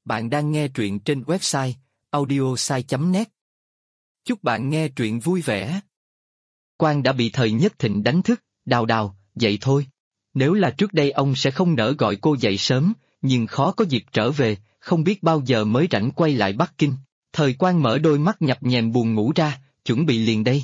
Bạn đang nghe truyện trên website audiosai.net. Chúc bạn nghe truyện vui vẻ. Quan đã bị thời Nhất Thịnh đánh thức, Đào Đào, dậy thôi. Nếu là trước đây ông sẽ không nỡ gọi cô dậy sớm, nhưng khó có dịp trở về, không biết bao giờ mới rảnh quay lại Bắc Kinh. Thời Quan mở đôi mắt nhập nhèm buồn ngủ ra, chuẩn bị liền đây.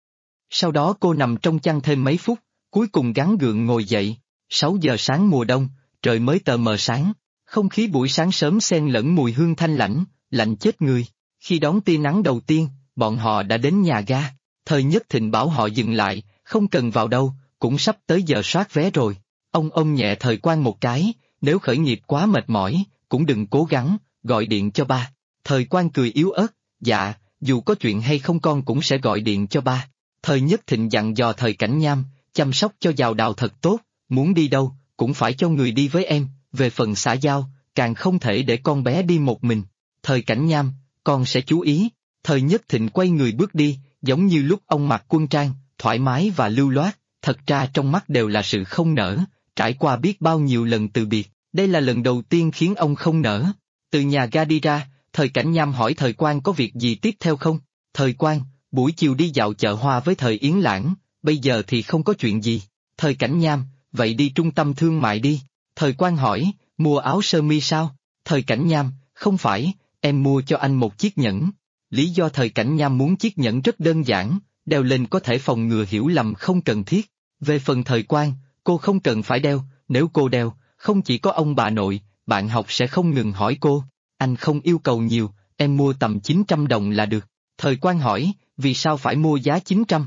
Sau đó cô nằm trong chăn thêm mấy phút, cuối cùng gắng gượng ngồi dậy. 6 giờ sáng mùa đông, trời mới tờ mờ sáng, không khí buổi sáng sớm xen lẫn mùi hương thanh lãnh, lạnh chết người. Khi đón tia nắng đầu tiên, bọn họ đã đến nhà ga. Thời Nhất Thịnh bảo họ dừng lại, không cần vào đâu, cũng sắp tới giờ soát vé rồi. Ông ôm nhẹ Thời Quan một cái, nếu khởi nghiệp quá mệt mỏi, cũng đừng cố gắng, gọi điện cho ba. Thời Quan cười yếu ớt, dạ, dù có chuyện hay không con cũng sẽ gọi điện cho ba. Thời Nhất Thịnh dặn dò Thời Cảnh Nham, chăm sóc cho Đào Đào thật tốt, muốn đi đâu, cũng phải cho người đi với em, về phần xã giao, càng không thể để con bé đi một mình. Thời Cảnh Nham, con sẽ chú ý. Thời Nhất Thịnh quay người bước đi, giống như lúc ông mặc quân trang, thoải mái và lưu loát, thật ra trong mắt đều là sự không nỡ, trải qua biết bao nhiêu lần từ biệt, đây là lần đầu tiên khiến ông không nỡ. Từ nhà ga đi ra, Thời Cảnh Nham hỏi Thời Quan có việc gì tiếp theo không? Thời Quan, buổi chiều đi dạo chợ hoa với Thời Yến Lãng, bây giờ thì không có chuyện gì. Thời Cảnh Nham, vậy đi trung tâm thương mại đi. Thời Quan hỏi, mua áo sơ mi sao? Thời Cảnh Nham, không phải, em mua cho anh một chiếc nhẫn. Lý do Thời Cảnh Nham muốn chiếc nhẫn rất đơn giản, đeo lên có thể phòng ngừa hiểu lầm không cần thiết. Về phần Thời Quan, cô không cần phải đeo, nếu cô đeo, không chỉ có ông bà nội, bạn học sẽ không ngừng hỏi cô. Anh không yêu cầu nhiều, em mua tầm 900 đồng là được. Thời Quan hỏi, vì sao phải mua giá 900?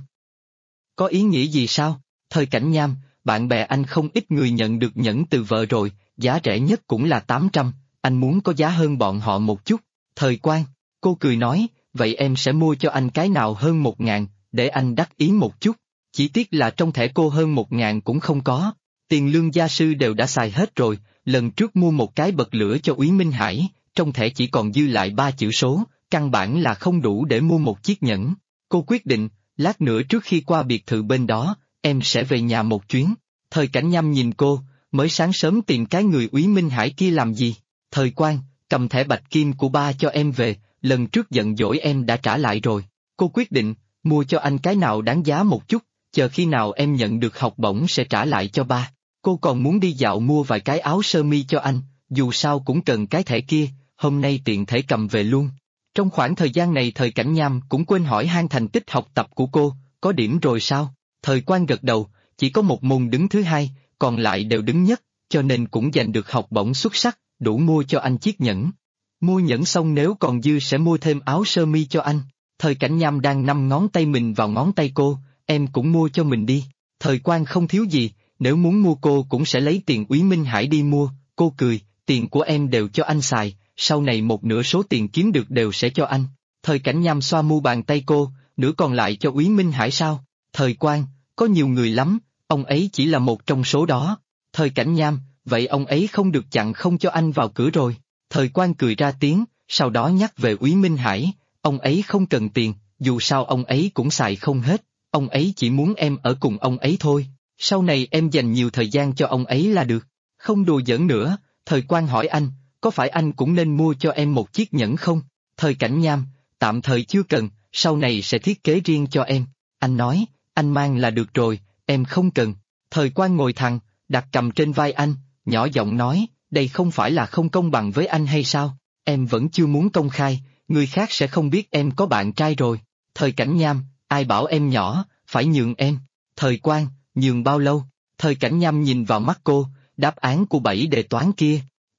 Có ý nghĩa gì sao? Thời Cảnh Nham, bạn bè anh không ít người nhận được nhẫn từ vợ rồi, giá rẻ nhất cũng là 800, anh muốn có giá hơn bọn họ một chút. Thời Quan, cô cười nói, vậy em sẽ mua cho anh cái nào hơn 1.000, để anh đắc ý một chút. Chỉ tiếc là trong thẻ cô hơn 1.000 cũng không có, tiền lương gia sư đều đã xài hết rồi, lần trước mua một cái bật lửa cho Úy Minh Hải, trong thẻ chỉ còn dư lại 3 chữ số, căn bản là không đủ để mua một chiếc nhẫn. Cô quyết định, lát nữa trước khi qua biệt thự bên đó, em sẽ về nhà một chuyến. Thời Cảnh Nham nhìn cô, mới sáng sớm tìm cái người Úy Minh Hải kia làm gì? Thời Quan, cầm thẻ bạch kim của ba cho em về, lần trước giận dỗi em đã trả lại rồi. Cô quyết định, mua cho anh cái nào đáng giá một chút, chờ khi nào em nhận được học bổng sẽ trả lại cho ba. Cô còn muốn đi dạo mua vài cái áo sơ mi cho anh, dù sao cũng cần cái thẻ kia, hôm nay tiện thể cầm về luôn. Trong khoảng thời gian này Thời Cảnh Nham cũng quên hỏi han thành tích học tập của cô, có điểm rồi sao? Thời Quan gật đầu, chỉ có một môn đứng thứ hai, còn lại đều đứng nhất, cho nên cũng giành được học bổng xuất sắc, đủ mua cho anh chiếc nhẫn. Mua nhẫn xong nếu còn dư sẽ mua thêm áo sơ mi cho anh. Thời Cảnh Nham đang nắm ngón tay mình vào ngón tay cô, em cũng mua cho mình đi. Thời Quan không thiếu gì, nếu muốn mua cô cũng sẽ lấy tiền Úy Minh Hải đi mua. Cô cười, tiền của em đều cho anh xài, sau này một nửa số tiền kiếm được đều sẽ cho anh. Thời Cảnh Nham xoa mu bàn tay cô, nửa còn lại cho Úy Minh Hải sao? Thời Quan, có nhiều người lắm, ông ấy chỉ là một trong số đó. Thời Cảnh Nham, vậy ông ấy không được chặn không cho anh vào cửa rồi. Thời Quan cười ra tiếng, sau đó nhắc về Úy Minh Hải, ông ấy không cần tiền, dù sao ông ấy cũng xài không hết, ông ấy chỉ muốn em ở cùng ông ấy thôi, sau này em dành nhiều thời gian cho ông ấy là được. Không đùa giỡn nữa, Thời Quan hỏi anh, có phải anh cũng nên mua cho em một chiếc nhẫn không? Thời Cảnh Nham, tạm thời chưa cần, sau này sẽ thiết kế riêng cho em. Anh nói, anh mang là được rồi, em không cần. Thời Quan ngồi thẳng, đặt cầm trên vai anh, nhỏ giọng nói, đây không phải là không công bằng với anh hay sao? Em vẫn chưa muốn công khai, người khác sẽ không biết em có bạn trai rồi. Thời Cảnh Nham, ai bảo em nhỏ, phải nhường em. Thời Quan, nhường bao lâu? Thời Cảnh Nham nhìn vào mắt cô, đáp án của 7 đề toán kia.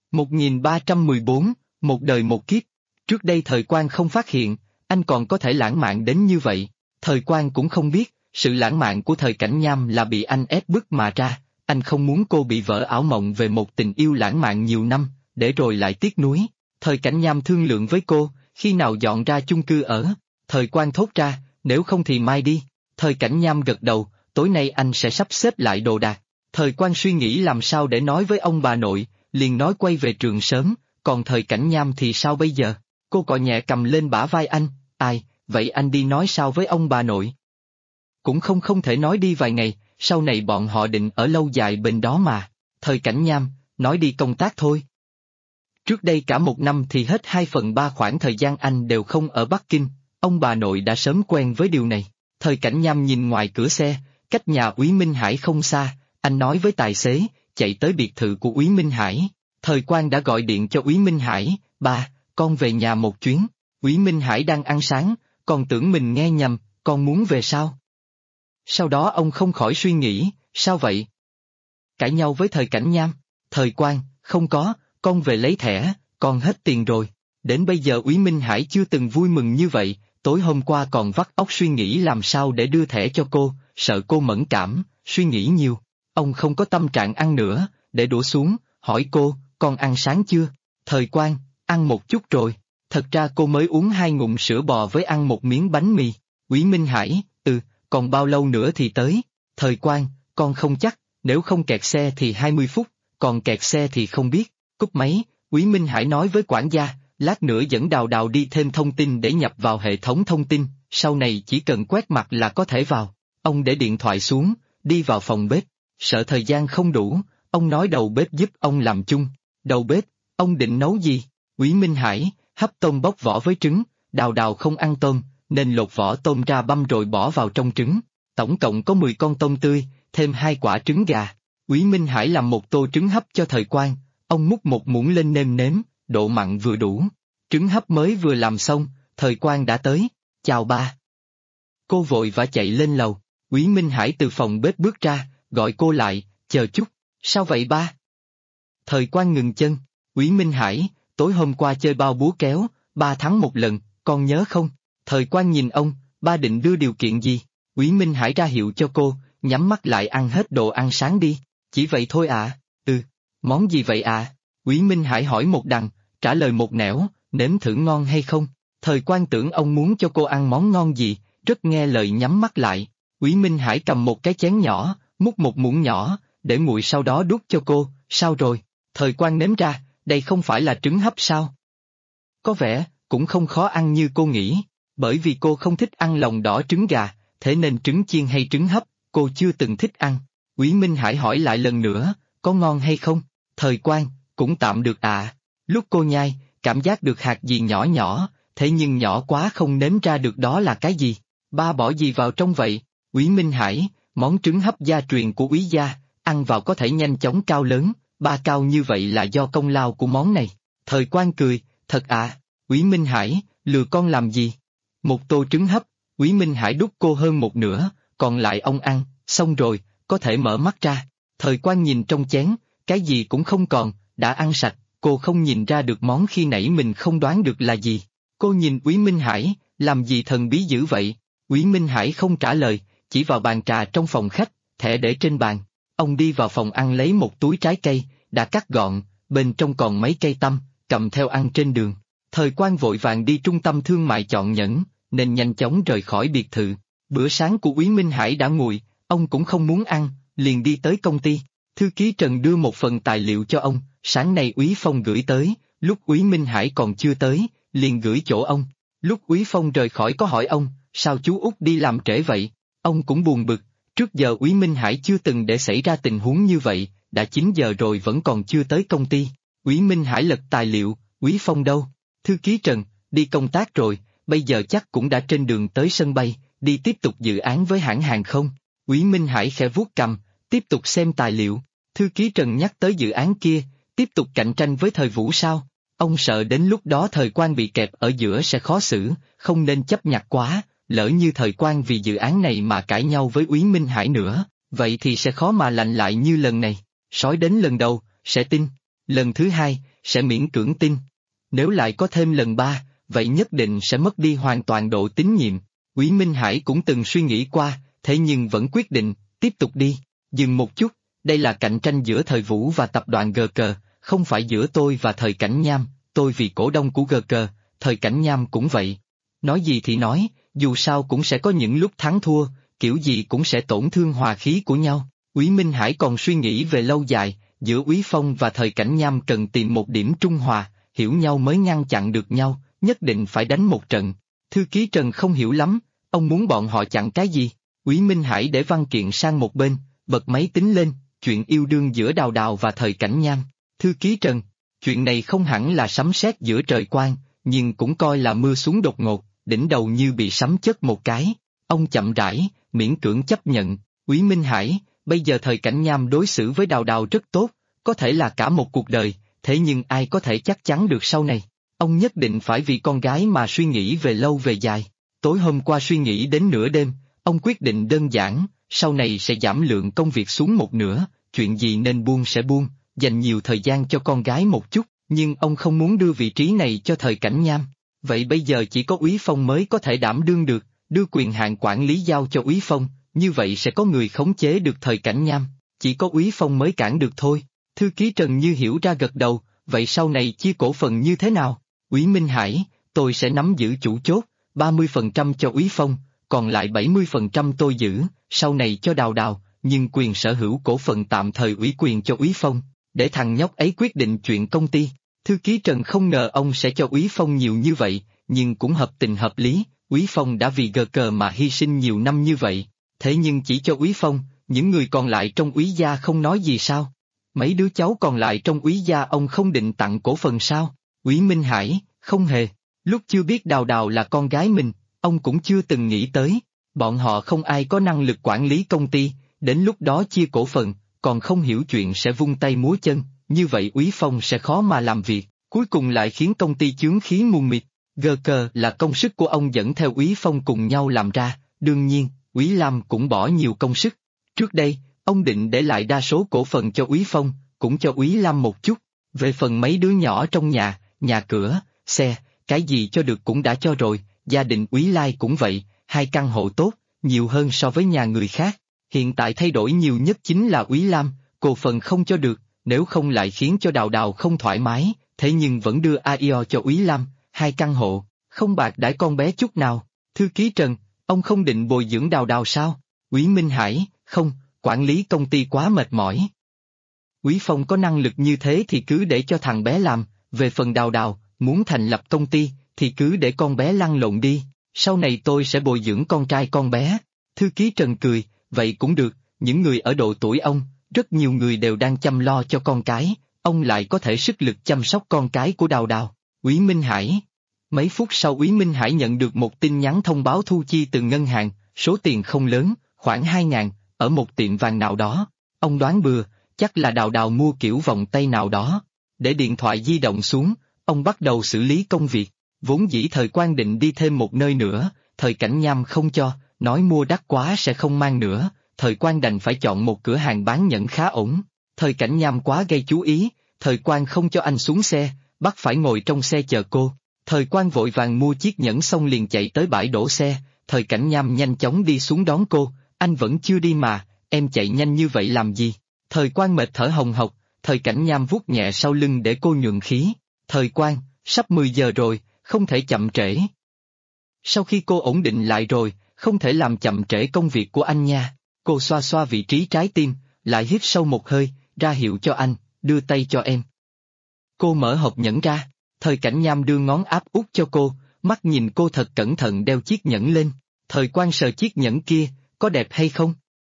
1314, một đời một kiếp. Trước đây Thời Quan không phát hiện, anh còn có thể lãng mạn đến như vậy. Thời Quan cũng không biết, sự lãng mạn của Thời Cảnh Nham là bị anh ép bức mà ra. Anh không muốn cô bị vỡ ảo mộng về một tình yêu lãng mạn nhiều năm, để rồi lại tiếc nuối. Thời Cảnh Nham thương lượng với cô, khi nào dọn ra chung cư ở. Thời Quan thốt ra, nếu không thì mai đi. Thời Cảnh Nham gật đầu, tối nay anh sẽ sắp xếp lại đồ đạc. Thời Quan suy nghĩ làm sao để nói với ông bà nội, liền nói quay về trường sớm, còn Thời Cảnh Nham thì sao bây giờ? Cô cọ nhẹ cầm lên bả vai anh, ai, vậy anh đi nói sao với ông bà nội? Cũng không thể nói đi vài ngày, sau này bọn họ định ở lâu dài bên đó mà. Thời Cảnh Nham, nói đi công tác thôi. Trước đây cả một năm thì hết 2/3 khoảng thời gian anh đều không ở Bắc Kinh, ông bà nội đã sớm quen với điều này. Thời Cảnh Nham nhìn ngoài cửa xe, cách nhà Úy Minh Hải không xa, anh nói với tài xế, chạy tới biệt thự của Úy Minh Hải. Thời Quang đã gọi điện cho Úy Minh Hải, ba, con về nhà một chuyến. Úy Minh Hải đang ăn sáng, còn tưởng mình nghe nhầm, con muốn về sao? Sau đó ông không khỏi suy nghĩ, sao vậy? Cãi nhau với Thời Cảnh Nham. Thời Quang, không có, con về lấy thẻ, con hết tiền rồi. Đến bây giờ Úy Minh Hải chưa từng vui mừng như vậy, tối hôm qua còn vắt óc suy nghĩ làm sao để đưa thẻ cho cô, sợ cô mẫn cảm, suy nghĩ nhiều. Ông không có tâm trạng ăn nữa, để đũa xuống, hỏi cô, con ăn sáng chưa? Thời Quang, ăn một chút rồi. Thật ra cô mới uống 2 ngụm sữa bò với ăn một miếng bánh mì. Úy Minh Hải, còn bao lâu nữa thì tới? Thời Quang, con không chắc, nếu không kẹt xe thì 20 phút, còn kẹt xe thì không biết. Cúp máy, Úy Minh Hải nói với quản gia, lát nữa dẫn Đào Đào đi thêm thông tin để nhập vào hệ thống thông tin, sau này chỉ cần quét mặt là có thể vào. Ông để điện thoại xuống, đi vào phòng bếp, sợ thời gian không đủ, ông nói đầu bếp giúp ông làm chung. Đầu bếp, ông định nấu gì? Úy Minh Hải, hấp tôm bóc vỏ với trứng, Đào Đào không ăn tôm, nên lột vỏ tôm ra băm rồi bỏ vào trong trứng. Tổng cộng có 10 con tôm tươi, thêm 2 quả trứng gà. Úy Minh Hải làm một tô trứng hấp cho Thời Quang, ông múc một muỗng lên nêm nếm, độ mặn vừa đủ. Trứng hấp mới vừa làm xong, Thời Quang đã tới, chào ba. Cô vội vã chạy lên lầu, Úy Minh Hải từ phòng bếp bước ra, gọi cô lại, chờ chút, sao vậy ba? Thời Quang ngừng chân, Úy Minh Hải, tối hôm qua chơi bao búa kéo, 3 thắng 1 lần, con nhớ không? Thời Quang nhìn ông, ba định đưa điều kiện gì? Úy Minh Hải ra hiệu cho cô, nhắm mắt lại ăn hết đồ ăn sáng đi, chỉ vậy thôi à? Món gì vậy à? Úy Minh Hải hỏi một đằng, trả lời một nẻo, nếm thử ngon hay không? Thời Quang tưởng ông muốn cho cô ăn món ngon gì, rất nghe lời nhắm mắt lại. Úy Minh Hải cầm một cái chén nhỏ, múc một muỗng nhỏ, để nguội sau đó đút cho cô, sao rồi? Thời Quang nếm ra, đây không phải là trứng hấp sao? Có vẻ, cũng không khó ăn như cô nghĩ, bởi vì cô không thích ăn lòng đỏ trứng gà, thế nên trứng chiên hay trứng hấp, cô chưa từng thích ăn. Úy Minh Hải hỏi lại lần nữa, có ngon hay không? Thời Quang, cũng tạm được à. Lúc cô nhai, cảm giác được hạt gì nhỏ nhỏ, thế nhưng nhỏ quá không nếm ra được đó là cái gì. Ba bỏ gì vào trong vậy? Úy Minh Hải, món trứng hấp gia truyền của Úy gia, ăn vào có thể nhanh chóng cao lớn, ba cao như vậy là do công lao của món này. Thời Quang cười, thật à? Úy Minh Hải, lừa con làm gì? Một tô trứng hấp, Úy Minh Hải đút cô hơn một nửa, còn lại ông ăn, xong rồi, có thể mở mắt ra. Thời Quang nhìn trong chén, cái gì cũng không còn, đã ăn sạch, cô không nhìn ra được món khi nãy mình không đoán được là gì. Cô nhìn Úy Minh Hải, làm gì thần bí dữ vậy? Úy Minh Hải không trả lời, chỉ vào bàn trà trong phòng khách, thẻ để trên bàn. Ông đi vào phòng ăn lấy một túi trái cây, đã cắt gọn, bên trong còn mấy cây tăm, cầm theo ăn trên đường. Thời Quang vội vàng đi trung tâm thương mại chọn nhẫn, nên nhanh chóng rời khỏi biệt thự. Bữa sáng của Úy Minh Hải đã nguội, ông cũng không muốn ăn, liền đi tới công ty. Thư ký Trần đưa một phần tài liệu cho ông, sáng nay Úy Phong gửi tới, lúc Úy Minh Hải còn chưa tới, liền gửi chỗ ông. Lúc Úy Phong rời khỏi có hỏi ông, sao chú Út đi làm trễ vậy? Ông cũng buồn bực, trước giờ Úy Minh Hải chưa từng để xảy ra tình huống như vậy, đã 9 giờ rồi vẫn còn chưa tới công ty. Úy Minh Hải lật tài liệu, Úy Phong đâu? Thư ký Trần, đi công tác rồi, bây giờ chắc cũng đã trên đường tới sân bay, đi tiếp tục dự án với hãng hàng không. Úy Minh Hải khẽ vuốt cằm, tiếp tục xem tài liệu. Thư ký Trần nhắc tới dự án kia, tiếp tục cạnh tranh với Thời Vũ sao? Ông sợ đến lúc đó Thời Quang bị kẹp ở giữa sẽ khó xử, không nên chấp nhặt quá, lỡ như Thời Quang vì dự án này mà cãi nhau với Úy Minh Hải nữa, vậy thì sẽ khó mà lành lại như lần này. Sói đến lần đầu, sẽ tin, lần thứ hai, sẽ miễn cưỡng tin. Nếu lại có thêm lần 3, vậy nhất định sẽ mất đi hoàn toàn độ tín nhiệm. Úy Minh Hải cũng từng suy nghĩ qua, thế nhưng vẫn quyết định, tiếp tục đi. Dừng một chút, đây là cạnh tranh giữa Thời Vũ và tập đoàn GK, không phải giữa tôi và Thời Cảnh Nham, tôi vì cổ đông của GK, Thời Cảnh Nham cũng vậy. Nói gì thì nói, dù sao cũng sẽ có những lúc thắng thua, kiểu gì cũng sẽ tổn thương hòa khí của nhau. Úy Minh Hải còn suy nghĩ về lâu dài, giữa Úy Phong và Thời Cảnh Nham cần tìm một điểm trung hòa, hiểu nhau mới ngăn chặn được nhau, nhất định phải đánh một trận. Thư ký Trần không hiểu lắm, ông muốn bọn họ chặn cái gì? Úy Minh Hải để văn kiện sang một bên, bật máy tính lên, chuyện yêu đương giữa Đào Đào và Thời Cảnh Nham. Thư ký Trần, Chuyện này không hẳn là sấm sét giữa trời quang, nhưng cũng coi là mưa xuống đột ngột, đỉnh đầu như bị sấm chớp một cái. Ông chậm rãi, miễn cưỡng chấp nhận, Úy Minh Hải, bây giờ thời cảnh nham đối xử với Đào Đào rất tốt, có thể là cả một cuộc đời, thế nhưng ai có thể chắc chắn được sau này. Ông nhất định phải vì con gái mà suy nghĩ về lâu về dài. Tối hôm qua suy nghĩ đến nửa đêm, ông quyết định đơn giản, sau này sẽ giảm lượng công việc xuống một nửa, chuyện gì nên buông sẽ buông, dành nhiều thời gian cho con gái một chút, nhưng ông không muốn đưa vị trí này cho thời cảnh nham. Vậy bây giờ chỉ có Úy Phong mới có thể đảm đương được, đưa quyền hạn quản lý giao cho Úy Phong, như vậy sẽ có người khống chế được thời cảnh nham, chỉ có Úy Phong mới cản được thôi. Thư ký Trần như hiểu ra gật đầu, vậy sau này chia cổ phần như thế nào? Úy Minh Hải, tôi sẽ nắm giữ chủ chốt, 30% cho Úy Phong, còn lại 70% tôi giữ, sau này cho Đào Đào, nhưng quyền sở hữu cổ phần tạm thời ủy quyền cho Úy Phong, để thằng nhóc ấy quyết định chuyện công ty. Thư ký Trần không ngờ ông sẽ cho Úy Phong nhiều như vậy, nhưng cũng hợp tình hợp lý, Úy Phong đã vì GK mà hy sinh nhiều năm như vậy, thế nhưng chỉ cho Úy Phong, những người còn lại trong Úy gia không nói gì sao? Mấy đứa cháu còn lại trong Úy gia ông không định tặng cổ phần sao? Úy Minh Hải, không hề, lúc chưa biết Đào Đào là con gái mình, ông cũng chưa từng nghĩ tới, bọn họ không ai có năng lực quản lý công ty, đến lúc đó chia cổ phần, còn không hiểu chuyện sẽ vung tay múa chân, như vậy Úy Phong sẽ khó mà làm việc, cuối cùng lại khiến công ty chướng khí mù mịt. GK là công sức của ông dẫn theo Úy Phong cùng nhau làm ra, đương nhiên, Úy Lam cũng bỏ nhiều công sức. Trước đây, ông định để lại đa số cổ phần cho Úy Phong, cũng cho Úy Lam một chút, về phần mấy đứa nhỏ trong nhà, nhà cửa, xe, cái gì cho được cũng đã cho rồi, gia đình Úy Lai cũng vậy, 2 căn hộ tốt, nhiều hơn so với nhà người khác. Hiện tại thay đổi nhiều nhất chính là Úy Lam, cổ phần không cho được, nếu không lại khiến cho Đào Đào không thoải mái, thế nhưng vẫn đưa AIO cho Úy Lam, 2 căn hộ, không bạc đãi con bé chút nào. Thư ký Trần, ông không định bồi dưỡng Đào Đào sao? Úy Minh Hải, không, quản lý công ty quá mệt mỏi. Úy Phong có năng lực như thế thì cứ để cho thằng bé làm, về phần Đào Đào, muốn thành lập công ty, thì cứ để con bé lăn lộn đi, sau này tôi sẽ bồi dưỡng con trai con bé. Thư ký Trần cười, vậy cũng được, những người ở độ tuổi ông, rất nhiều người đều đang chăm lo cho con cái, ông lại có thể sức lực chăm sóc con cái của Đào Đào. Úy Minh Hải. Mấy phút sau Úy Minh Hải nhận được một tin nhắn thông báo thu chi từ ngân hàng, số tiền không lớn, khoảng 2.000, ở một tiệm vàng nào đó. Ông đoán bừa, chắc là Đào Đào mua kiểu vòng tay nào đó. Để điện thoại di động xuống, ông bắt đầu xử lý công việc. Vốn dĩ thời quan định đi thêm một nơi nữa, thời cảnh nham không cho, nói mua đắt quá sẽ không mang nữa, thời quan đành phải chọn một cửa hàng bán nhẫn khá ổn. Thời cảnh nham quá gây chú ý, thời quan không cho anh xuống xe, bắt phải ngồi trong xe chờ cô. Thời quan vội vàng mua chiếc nhẫn xong liền chạy tới bãi đổ xe, thời cảnh nham nhanh chóng đi xuống đón cô, anh vẫn chưa đi mà, em chạy nhanh như vậy làm gì? Thời quan mệt thở hồng hộc, thời cảnh nham vuốt nhẹ sau lưng để cô nhuận khí. Thời quan, sắp 10 giờ rồi, không thể chậm trễ. Sau khi cô ổn định lại rồi, không thể làm chậm trễ công việc của anh nha. Cô xoa xoa vị trí trái tim, lại hít sâu một hơi, ra hiệu cho anh, đưa tay cho em. Cô mở hộp nhẫn ra, thời cảnh nham đưa ngón áp út cho cô, mắt nhìn cô thật cẩn thận đeo chiếc nhẫn lên. Thời quan sờ chiếc nhẫn kia, có đẹp hay không?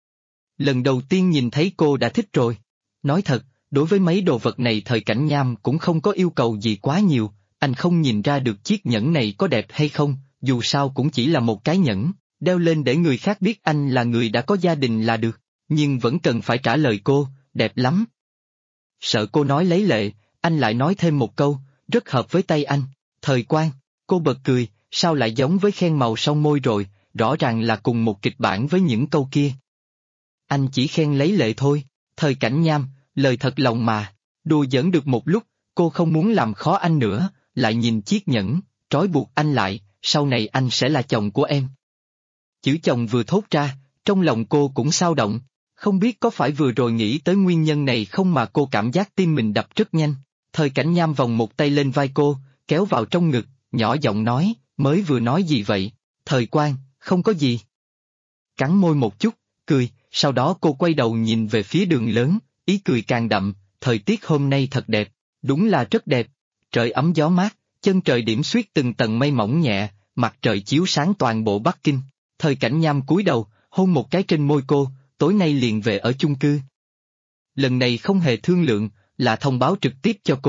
Lần đầu tiên nhìn thấy cô đã thích rồi. Nói thật, đối với mấy đồ vật này thời cảnh nham cũng không có yêu cầu gì quá nhiều, anh không nhìn ra được chiếc nhẫn này có đẹp hay không, dù sao cũng chỉ là một cái nhẫn, đeo lên để người khác biết anh là người đã có gia đình là được, nhưng vẫn cần phải trả lời cô, đẹp lắm. Sợ cô nói lấy lệ, anh lại nói thêm một câu, rất hợp với tay anh. Thời quan, cô bật cười, sao lại giống với khen màu son môi rồi, rõ ràng là cùng một kịch bản với những câu kia. Anh chỉ khen lấy lệ thôi. Thời cảnh nham, lời thật lòng mà. Đùa giỡn được một lúc, cô không muốn làm khó anh nữa, lại nhìn chiếc nhẫn, trói buộc anh lại, sau này anh sẽ là chồng của em. Chữ chồng vừa thốt ra, trong lòng cô cũng xao động, không biết có phải vừa rồi nghĩ tới nguyên nhân này không mà cô cảm giác tim mình đập rất nhanh. Thời cảnh nham vòng một tay lên vai cô, kéo vào trong ngực, nhỏ giọng nói, mới vừa nói gì vậy? Thời quan, không có gì. Cắn môi một chút, cười, sau đó cô quay đầu nhìn về phía đường lớn, ý cười càng đậm, thời tiết hôm nay thật đẹp, đúng là rất đẹp. Trời ấm gió mát, chân trời điểm xuyết từng tầng mây mỏng nhẹ, mặt trời chiếu sáng toàn bộ Bắc Kinh. Thời cảnh nham cúi đầu, hôn một cái trên môi cô, tối nay liền về ở chung cư. Lần này không hề thương lượng, là thông báo trực tiếp cho cô,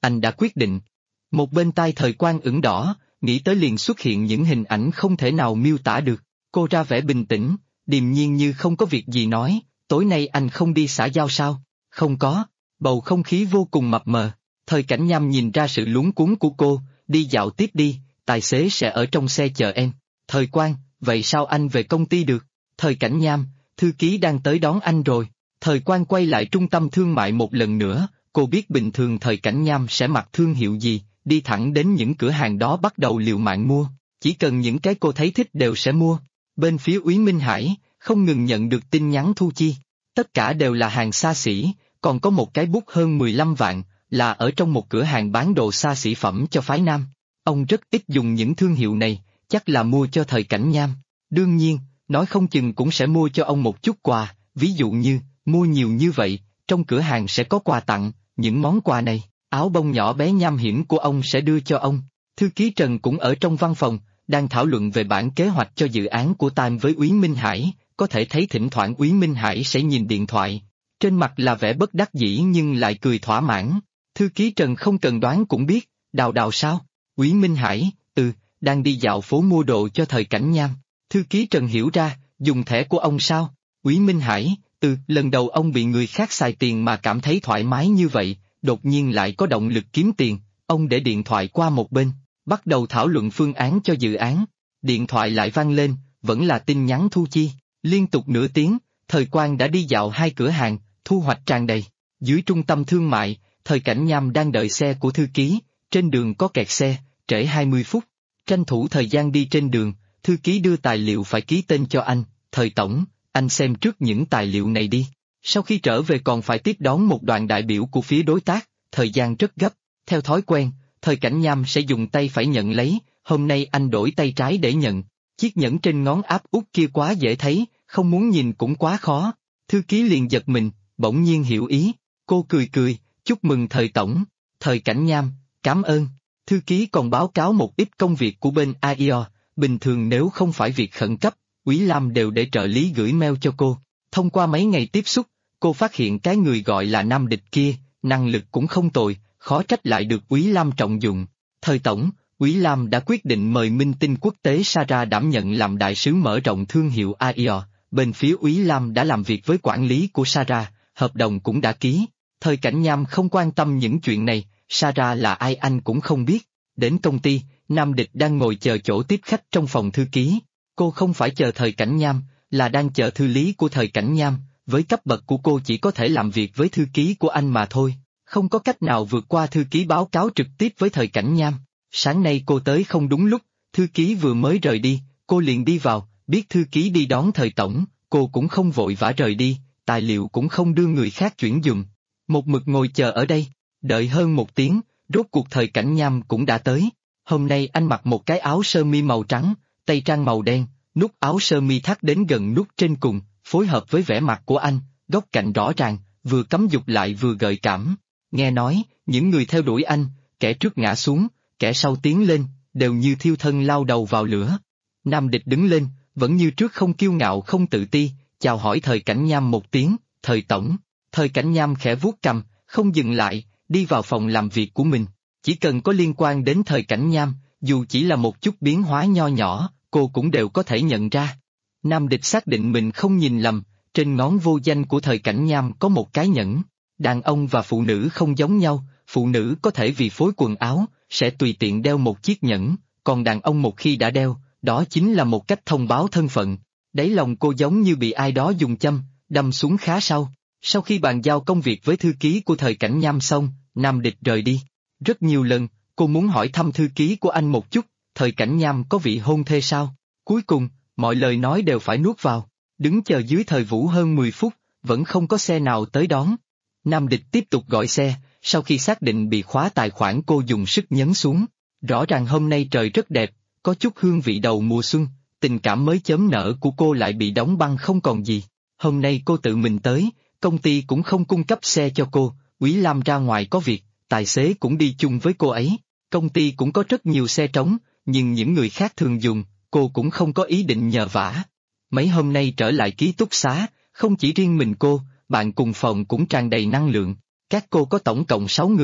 anh đã quyết định. Một bên tai Thời Quang ửng đỏ, nghĩ tới liền xuất hiện những hình ảnh không thể nào miêu tả được. Cô ra vẻ bình tĩnh, điềm nhiên như không có việc gì nói, tối nay anh không đi xã giao sao? Không có. Bầu không khí vô cùng mập mờ. Thời Cảnh Nham nhìn ra sự luống cuống của cô, đi dạo tiếp đi, tài xế sẽ ở trong xe chờ em. Thời Quang, vậy sao anh về công ty được? Thời Cảnh Nham, thư ký đang tới đón anh rồi. Thời Quang quay lại trung tâm thương mại một lần nữa, cô biết bình thường Thời Cảnh Nham sẽ mặc thương hiệu gì, đi thẳng đến những cửa hàng đó bắt đầu liều mạng mua, chỉ cần những cái cô thấy thích đều sẽ mua. Bên phía Úy Minh Hải, không ngừng nhận được tin nhắn thu chi. Tất cả đều là hàng xa xỉ, còn có một cái bút hơn 15 vạn, là ở trong một cửa hàng bán đồ xa xỉ phẩm cho phái nam. Ông rất ít dùng những thương hiệu này, chắc là mua cho Thời Cảnh Nham. Đương nhiên, nói không chừng cũng sẽ mua cho ông một chút quà, ví dụ như, mua nhiều như vậy, trong cửa hàng sẽ có quà tặng, những món quà này, áo bông nhỏ bé nham hiểm của ông sẽ đưa cho ông. Thư ký Trần cũng ở trong văn phòng, đang thảo luận về bản kế hoạch cho dự án của Tam với Úy Minh Hải, có thể thấy thỉnh thoảng Úy Minh Hải sẽ nhìn điện thoại. Trên mặt là vẻ bất đắc dĩ nhưng lại cười thỏa mãn. Thư ký Trần không cần đoán cũng biết, Đào Đào sao? Úy Minh Hải, đang đi dạo phố mua đồ cho Thời Cảnh Nham. Thư ký Trần hiểu ra, dùng thẻ của ông sao? Úy Minh Hải, lần đầu ông bị người khác xài tiền mà cảm thấy thoải mái như vậy, đột nhiên lại có động lực kiếm tiền, ông để điện thoại qua một bên, bắt đầu thảo luận phương án cho dự án. Điện thoại lại vang lên, vẫn là tin nhắn thu chi, liên tục nửa tiếng, Thời Quang đã đi dạo 2 cửa hàng, thu hoạch tràn đầy. Dưới trung tâm thương mại, Thời Cảnh Nham đang đợi xe của thư ký, trên đường có kẹt xe, trễ 20 phút. Tranh thủ thời gian đi trên đường, thư ký đưa tài liệu phải ký tên cho anh, Thời Tổng, anh xem trước những tài liệu này đi. Sau khi trở về còn phải tiếp đón một đoàn đại biểu của phía đối tác, thời gian rất gấp. Theo thói quen, Thời Cảnh Nham sẽ dùng tay phải nhận lấy, hôm nay anh đổi tay trái để nhận. Chiếc nhẫn trên ngón áp út kia quá dễ thấy, không muốn nhìn cũng quá khó. Thư ký liền giật mình, bỗng nhiên hiểu ý. Cô cười cười, chúc mừng Thời Tổng. Thời Cảnh Nham, cảm ơn. Thư ký còn báo cáo một ít công việc của bên AIO, bình thường nếu không phải việc khẩn cấp, Úy Lam đều để trợ lý gửi mail cho cô. Thông qua mấy ngày tiếp xúc, cô phát hiện cái người gọi là Nam Địch kia, năng lực cũng không tồi, khó trách lại được Úy Lam trọng dụng. Thời Tổng, Úy Lam đã quyết định mời minh tinh quốc tế Sarah đảm nhận làm đại sứ mở rộng thương hiệu AIO, bên phía Úy Lam đã làm việc với quản lý của Sarah, hợp đồng cũng đã ký. Thời Cảnh Nham không quan tâm những chuyện này, Sarah là ai anh cũng không biết. Đến công ty, Nam Địch đang ngồi chờ chỗ tiếp khách trong phòng thư ký. Cô không phải chờ Thời Cảnh Nham, là đang chờ thư lý của Thời Cảnh Nham, với cấp bậc của cô chỉ có thể làm việc với thư ký của anh mà thôi, không có cách nào vượt qua thư ký báo cáo trực tiếp với Thời Cảnh Nham. Sáng nay cô tới không đúng lúc, thư ký vừa mới rời đi, cô liền đi vào, biết thư ký đi đón Thời Tổng, cô cũng không vội vã rời đi, tài liệu cũng không đưa người khác chuyển dùng. Một mực ngồi chờ ở đây, đợi hơn 1 tiếng, rốt cuộc Thời Cảnh Nham cũng đã tới. Hôm nay anh mặc một cái áo sơ mi màu trắng, tay trang màu đen, nút áo sơ mi thắt đến gần nút trên cùng, phối hợp với vẻ mặt của anh, góc cạnh rõ ràng, vừa cấm dục lại vừa gợi cảm. Nghe nói, những người theo đuổi anh, kẻ trước ngã xuống, kẻ sau tiến lên, đều như thiêu thân lao đầu vào lửa. Nam Địch đứng lên, vẫn như trước không kiêu ngạo không tự ti, chào hỏi Thời Cảnh Nham một tiếng, Thời Tổng. Thời Cảnh Nham khẽ vuốt cằm, không dừng lại, đi vào phòng làm việc của mình. Chỉ cần có liên quan đến Thời Cảnh Nham, dù chỉ là một chút biến hóa nho nhỏ, cô cũng đều có thể nhận ra. Nam Địch xác định mình không nhìn lầm, trên ngón vô danh của Thời Cảnh Nham có một cái nhẫn. Đàn ông và phụ nữ không giống nhau, phụ nữ có thể vì phối quần áo, sẽ tùy tiện đeo một chiếc nhẫn, còn đàn ông một khi đã đeo, đó chính là một cách thông báo thân phận. Đáy lòng cô giống như bị ai đó dùng châm, đâm xuống khá sâu. Sau khi bàn giao công việc với thư ký của Thời Cảnh Nham xong, Nam Địch rời đi. Rất nhiều lần, cô muốn hỏi thăm thư ký của anh một chút, Thời Cảnh Nham có vị hôn thê sao? Cuối cùng, mọi lời nói đều phải nuốt vào. Đứng chờ dưới Thời Vũ hơn 10 phút, vẫn không có xe nào tới đón. Nam Địch tiếp tục gọi xe, sau khi xác định bị khóa tài khoản cô dùng sức nhấn xuống. Rõ ràng hôm nay trời rất đẹp, có chút hương vị đầu mùa xuân, tình cảm mới chớm nở của cô lại bị đóng băng không còn gì. Hôm nay cô tự mình tới, công ty cũng không cung cấp xe cho cô, Úy Lam ra ngoài có việc, tài xế cũng đi chung với cô ấy. Công ty cũng có rất nhiều xe trống, nhưng những người khác thường dùng, cô cũng không có ý định nhờ vả. Mấy hôm nay trở lại ký túc xá, không chỉ riêng mình cô, bạn cùng phòng cũng tràn đầy năng lượng. Các cô có tổng cộng 6 người,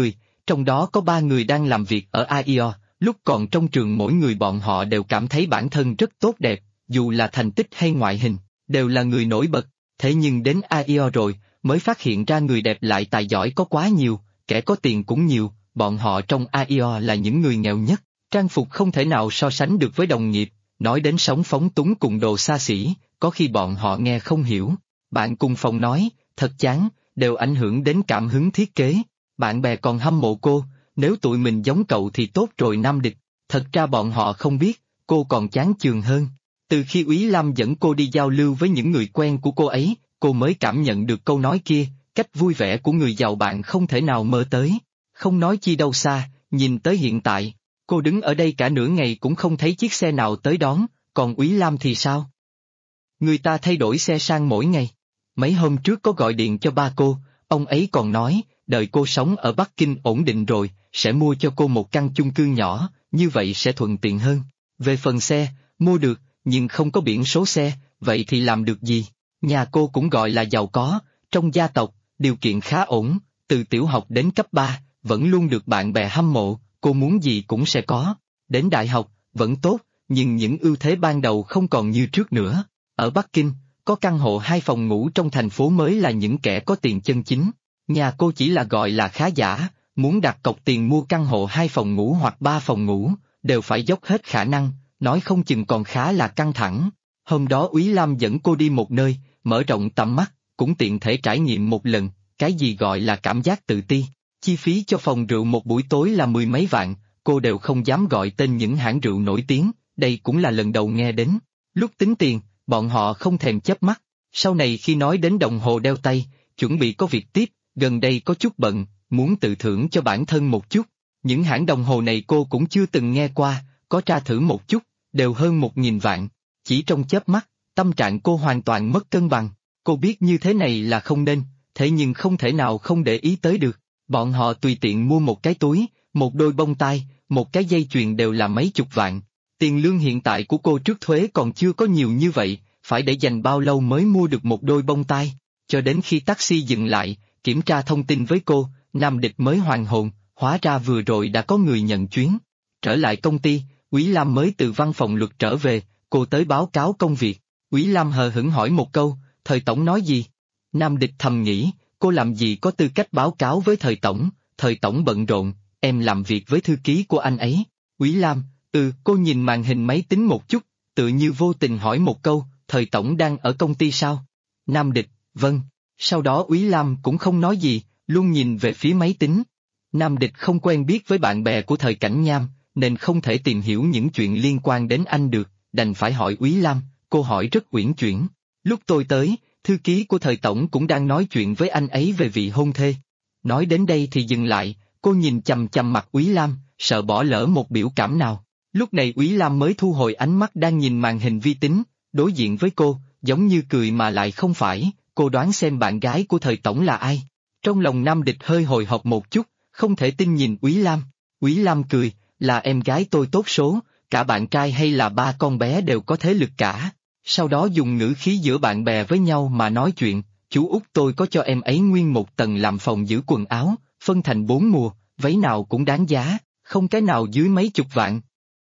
Trong đó có 3 người đang làm việc ở AIO, lúc còn trong trường mỗi người bọn họ đều cảm thấy bản thân rất tốt đẹp, dù là thành tích hay ngoại hình, đều là người nổi bật, thế nhưng đến AIO rồi, mới phát hiện ra người đẹp lại tài giỏi có quá nhiều, kẻ có tiền cũng nhiều, bọn họ trong AIO là những người nghèo nhất, trang phục không thể nào so sánh được với đồng nghiệp, nói đến sống phóng túng cùng đồ xa xỉ, có khi bọn họ nghe không hiểu. Bạn cùng phòng nói, thật chán, đều ảnh hưởng đến cảm hứng thiết kế. Bạn bè còn hâm mộ cô, nếu tụi mình giống cậu thì tốt rồi Nam Địch. Thật ra bọn họ không biết, cô còn chán chường hơn. Từ khi Úy Lam dẫn cô đi giao lưu với những người quen của cô ấy, cô mới cảm nhận được câu nói kia, cách vui vẻ của người giàu bạn không thể nào mơ tới. Không nói chi đâu xa, nhìn tới hiện tại, cô đứng ở đây cả nửa ngày cũng không thấy chiếc xe nào tới đón, còn Úy Lam thì sao? Người ta thay đổi xe sang mỗi ngày. Mấy hôm trước có gọi điện cho ba cô, ông ấy còn nói, đợi cô sống ở Bắc Kinh ổn định rồi, sẽ mua cho cô một căn chung cư nhỏ, như vậy sẽ thuận tiện hơn. Về phần xe, mua được, nhưng không có biển số xe, vậy thì làm được gì? Nhà cô cũng gọi là giàu có, trong gia tộc, điều kiện khá ổn, từ tiểu học đến cấp 3, vẫn luôn được bạn bè hâm mộ, cô muốn gì cũng sẽ có. Đến đại học, vẫn tốt, nhưng những ưu thế ban đầu không còn như trước nữa. Ở Bắc Kinh, có căn hộ 2 phòng ngủ trong thành phố mới là những kẻ có tiền chân chính. Nhà cô chỉ là gọi là khá giả, muốn đặt cọc tiền mua căn hộ 2 phòng ngủ hoặc 3 phòng ngủ, đều phải dốc hết khả năng, nói không chừng còn khá là căng thẳng. Hôm đó Úy Lam dẫn cô đi một nơi, mở rộng tầm mắt, cũng tiện thể trải nghiệm một lần, cái gì gọi là cảm giác tự ti. Chi phí cho phòng rượu một buổi tối là 10 mấy vạn, cô đều không dám gọi tên những hãng rượu nổi tiếng, đây cũng là lần đầu nghe đến. Lúc tính tiền, bọn họ không thèm chớp mắt, sau này khi nói đến đồng hồ đeo tay, chuẩn bị có việc tiếp, gần đây có chút bận, muốn tự thưởng cho bản thân một chút. Những hãng đồng hồ này cô cũng chưa từng nghe qua, có tra thử một chút, đều hơn 1.000 vạn. Chỉ trong chớp mắt, tâm trạng cô hoàn toàn mất cân bằng, cô biết như thế này là không nên, thế nhưng không thể nào không để ý tới được. Bọn họ tùy tiện mua một cái túi, một đôi bông tai, một cái dây chuyền đều là mấy chục vạn. Tiền lương hiện tại của cô trước thuế còn chưa có nhiều như vậy, phải để dành bao lâu mới mua được một đôi bông tai. Cho đến khi taxi dừng lại, kiểm tra thông tin với cô, Nam Địch mới hoàn hồn, hóa ra vừa rồi đã có người nhận chuyến. Trở lại công ty, Úy Lam mới từ văn phòng luật trở về, cô tới báo cáo công việc. Úy Lam hờ hững hỏi một câu, thời tổng nói gì? Nam Địch thầm nghĩ, cô làm gì có tư cách báo cáo với thời tổng bận rộn, em làm việc với thư ký của anh ấy. Úy Lam, cô nhìn màn hình máy tính một chút, tự như vô tình hỏi một câu, thời tổng đang ở công ty sao? Nam Địch, vâng. Sau đó Úy Lam cũng không nói gì, luôn nhìn về phía máy tính. Nam Địch không quen biết với bạn bè của thời Cảnh Nham, nên không thể tìm hiểu những chuyện liên quan đến anh được, đành phải hỏi Úy Lam, cô hỏi rất uyển chuyển. Lúc tôi tới, thư ký của thời tổng cũng đang nói chuyện với anh ấy về vị hôn thê. Nói đến đây thì dừng lại, cô nhìn chằm chằm mặt Úy Lam, sợ bỏ lỡ một biểu cảm nào. Lúc này Úy Lam mới thu hồi ánh mắt đang nhìn màn hình vi tính, đối diện với cô, giống như cười mà lại không phải, cô đoán xem bạn gái của thời tổng là ai. Trong lòng Nam Địch hơi hồi hộp một chút, không thể tin nhìn Úy Lam. Úy Lam cười, là em gái tôi tốt số, cả bạn trai hay là ba con bé đều có thế lực cả. Sau đó dùng ngữ khí giữa bạn bè với nhau mà nói chuyện, chú út tôi có cho em ấy nguyên một tầng làm phòng giữ quần áo, phân thành 4 mùa, váy nào cũng đáng giá, không cái nào dưới mấy chục vạn.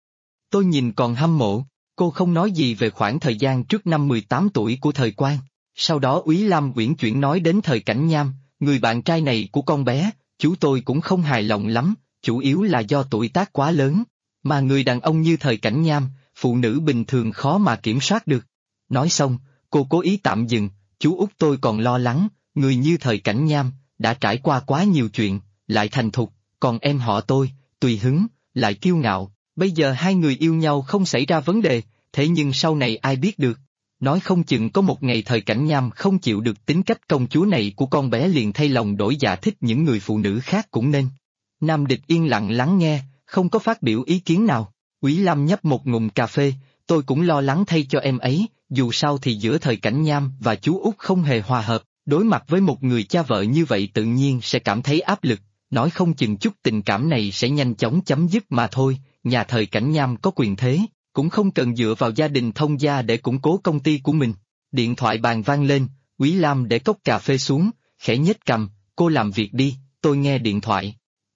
Tôi nhìn còn hâm mộ, cô không nói gì về khoảng thời gian trước năm 18 tuổi của thời Quang. Sau đó Úy Lam uyển chuyển nói đến thời Cảnh Nham, người bạn trai này của con bé, chú tôi cũng không hài lòng lắm, chủ yếu là do tuổi tác quá lớn, mà người đàn ông như thời Cảnh Nham, phụ nữ bình thường khó mà kiểm soát được. Nói xong, cô cố ý tạm dừng, chú út tôi còn lo lắng, người như thời Cảnh Nham, đã trải qua quá nhiều chuyện, lại thành thục, còn em họ tôi, tùy hứng, lại kiêu ngạo, bây giờ hai người yêu nhau không xảy ra vấn đề, thế nhưng sau này ai biết được. Nói không chừng có một ngày thời Cảnh Nham không chịu được tính cách công chúa này của con bé liền thay lòng đổi dạ thích những người phụ nữ khác cũng nên. Nam Địch yên lặng lắng nghe, không có phát biểu ý kiến nào. Úy Lam nhấp một ngụm cà phê, tôi cũng lo lắng thay cho em ấy, dù sao thì giữa thời Cảnh Nham và chú út không hề hòa hợp, đối mặt với một người cha vợ như vậy tự nhiên sẽ cảm thấy áp lực, nói không chừng chút tình cảm này sẽ nhanh chóng chấm dứt mà thôi, nhà thời Cảnh Nham có quyền thế, cũng không cần dựa vào gia đình thông gia để củng cố công ty của mình. Điện thoại bàn vang lên, Úy Lam để cốc cà phê xuống, khẽ nhếch cằm, cô làm việc đi, tôi nghe điện thoại.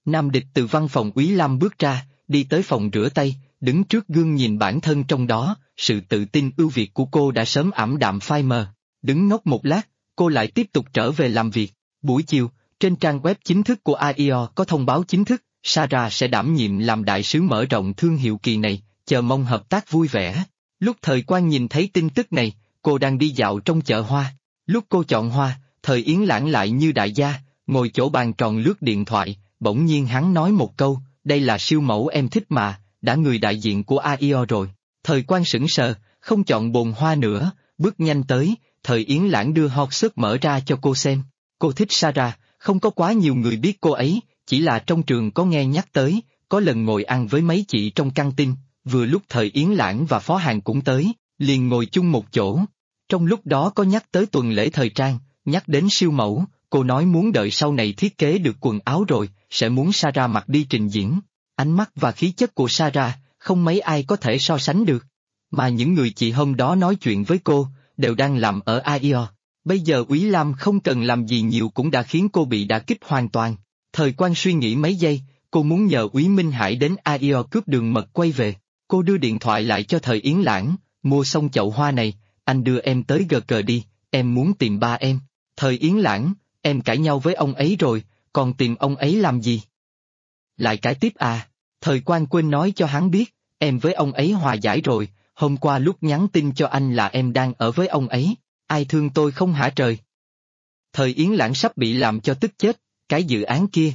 Nam Địch từ văn phòng Úy Lam bước ra, đi tới phòng rửa tay, đứng trước gương nhìn bản thân trong đó, sự tự tin ưu việt của cô đã sớm ảm đạm phai mờ. Đứng ngốc một lát, cô lại tiếp tục trở về làm việc. Buổi chiều, trên trang web chính thức của AIO có thông báo chính thức, Sarah sẽ đảm nhiệm làm đại sứ mở rộng thương hiệu kỳ này, chờ mong hợp tác vui vẻ. Lúc Thời Quang nhìn thấy tin tức này, cô đang đi dạo trong chợ hoa. Lúc cô chọn hoa, Thời Yến Lãng lại như đại gia, ngồi chỗ bàn tròn lướt điện thoại, bỗng nhiên hắn nói một câu, đây là siêu mẫu em thích mà, đã người đại diện của AIO rồi. Thời Quang sững sờ, không chọn bồn hoa nữa, bước nhanh tới, Thời Yến Lãng đưa hot search mở ra cho cô xem. Cô thích Sarah, không có quá nhiều người biết cô ấy, chỉ là trong trường có nghe nhắc tới, có lần ngồi ăn với mấy chị trong căng tin, vừa lúc Thời Yến Lãng và Phó Hàn cũng tới, liền ngồi chung một chỗ. Trong lúc đó có nhắc tới tuần lễ thời trang, nhắc đến siêu mẫu, cô nói muốn đợi sau này thiết kế được quần áo rồi, sẽ muốn Sarah mặc đi trình diễn. Ánh mắt và khí chất của Sarah, không mấy ai có thể so sánh được. Mà những người chị hôm đó nói chuyện với cô, đều đang làm ở AIO. Bây giờ Úy Lam không cần làm gì nhiều cũng đã khiến cô bị đả kích hoàn toàn. Thời Quang suy nghĩ mấy giây, cô muốn nhờ Úy Minh Hải đến AIO cướp đường mật quay về. Cô đưa điện thoại lại cho Thời Yến Lãng, mua xong chậu hoa này, anh đưa em tới GG đi, em muốn tìm ba em. Thời Yến Lãng, em cãi nhau với ông ấy rồi, còn tìm ông ấy làm gì? Lại cãi tiếp à? Thời Quang quên nói cho hắn biết, em với ông ấy hòa giải rồi, hôm qua lúc nhắn tin cho anh là em đang ở với ông ấy, ai thương tôi không hả trời? Thời Yến Lãng sắp bị làm cho tức chết, cái dự án kia,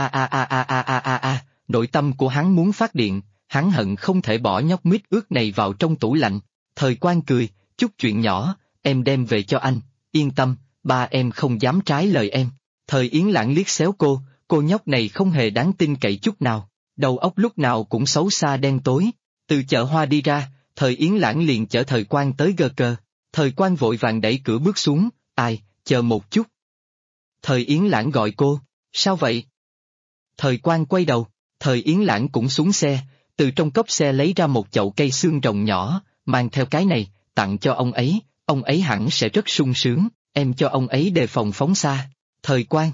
nội tâm của hắn muốn phát điện, hắn hận không thể bỏ nhóc mít ướt này vào trong tủ lạnh. Thời Quang cười, chút chuyện nhỏ, em đem về cho anh, yên tâm, ba em không dám trái lời em. Thời Yến Lãng liếc xéo cô nhóc này không hề đáng tin cậy chút nào, đầu óc lúc nào cũng xấu xa đen tối. Từ chợ hoa đi ra, Thời Yến Lãng liền chở Thời Quang tới GG. Thời Quang vội vàng đẩy cửa bước xuống, ai, chờ một chút. Thời Yến Lãng gọi cô, sao vậy? Thời Quang quay đầu, Thời Yến Lãng cũng xuống xe, từ trong cốp xe lấy ra một chậu cây xương rồng nhỏ, mang theo cái này, tặng cho ông ấy hẳn sẽ rất sung sướng, em cho ông ấy đề phòng phóng xa. Thời Quang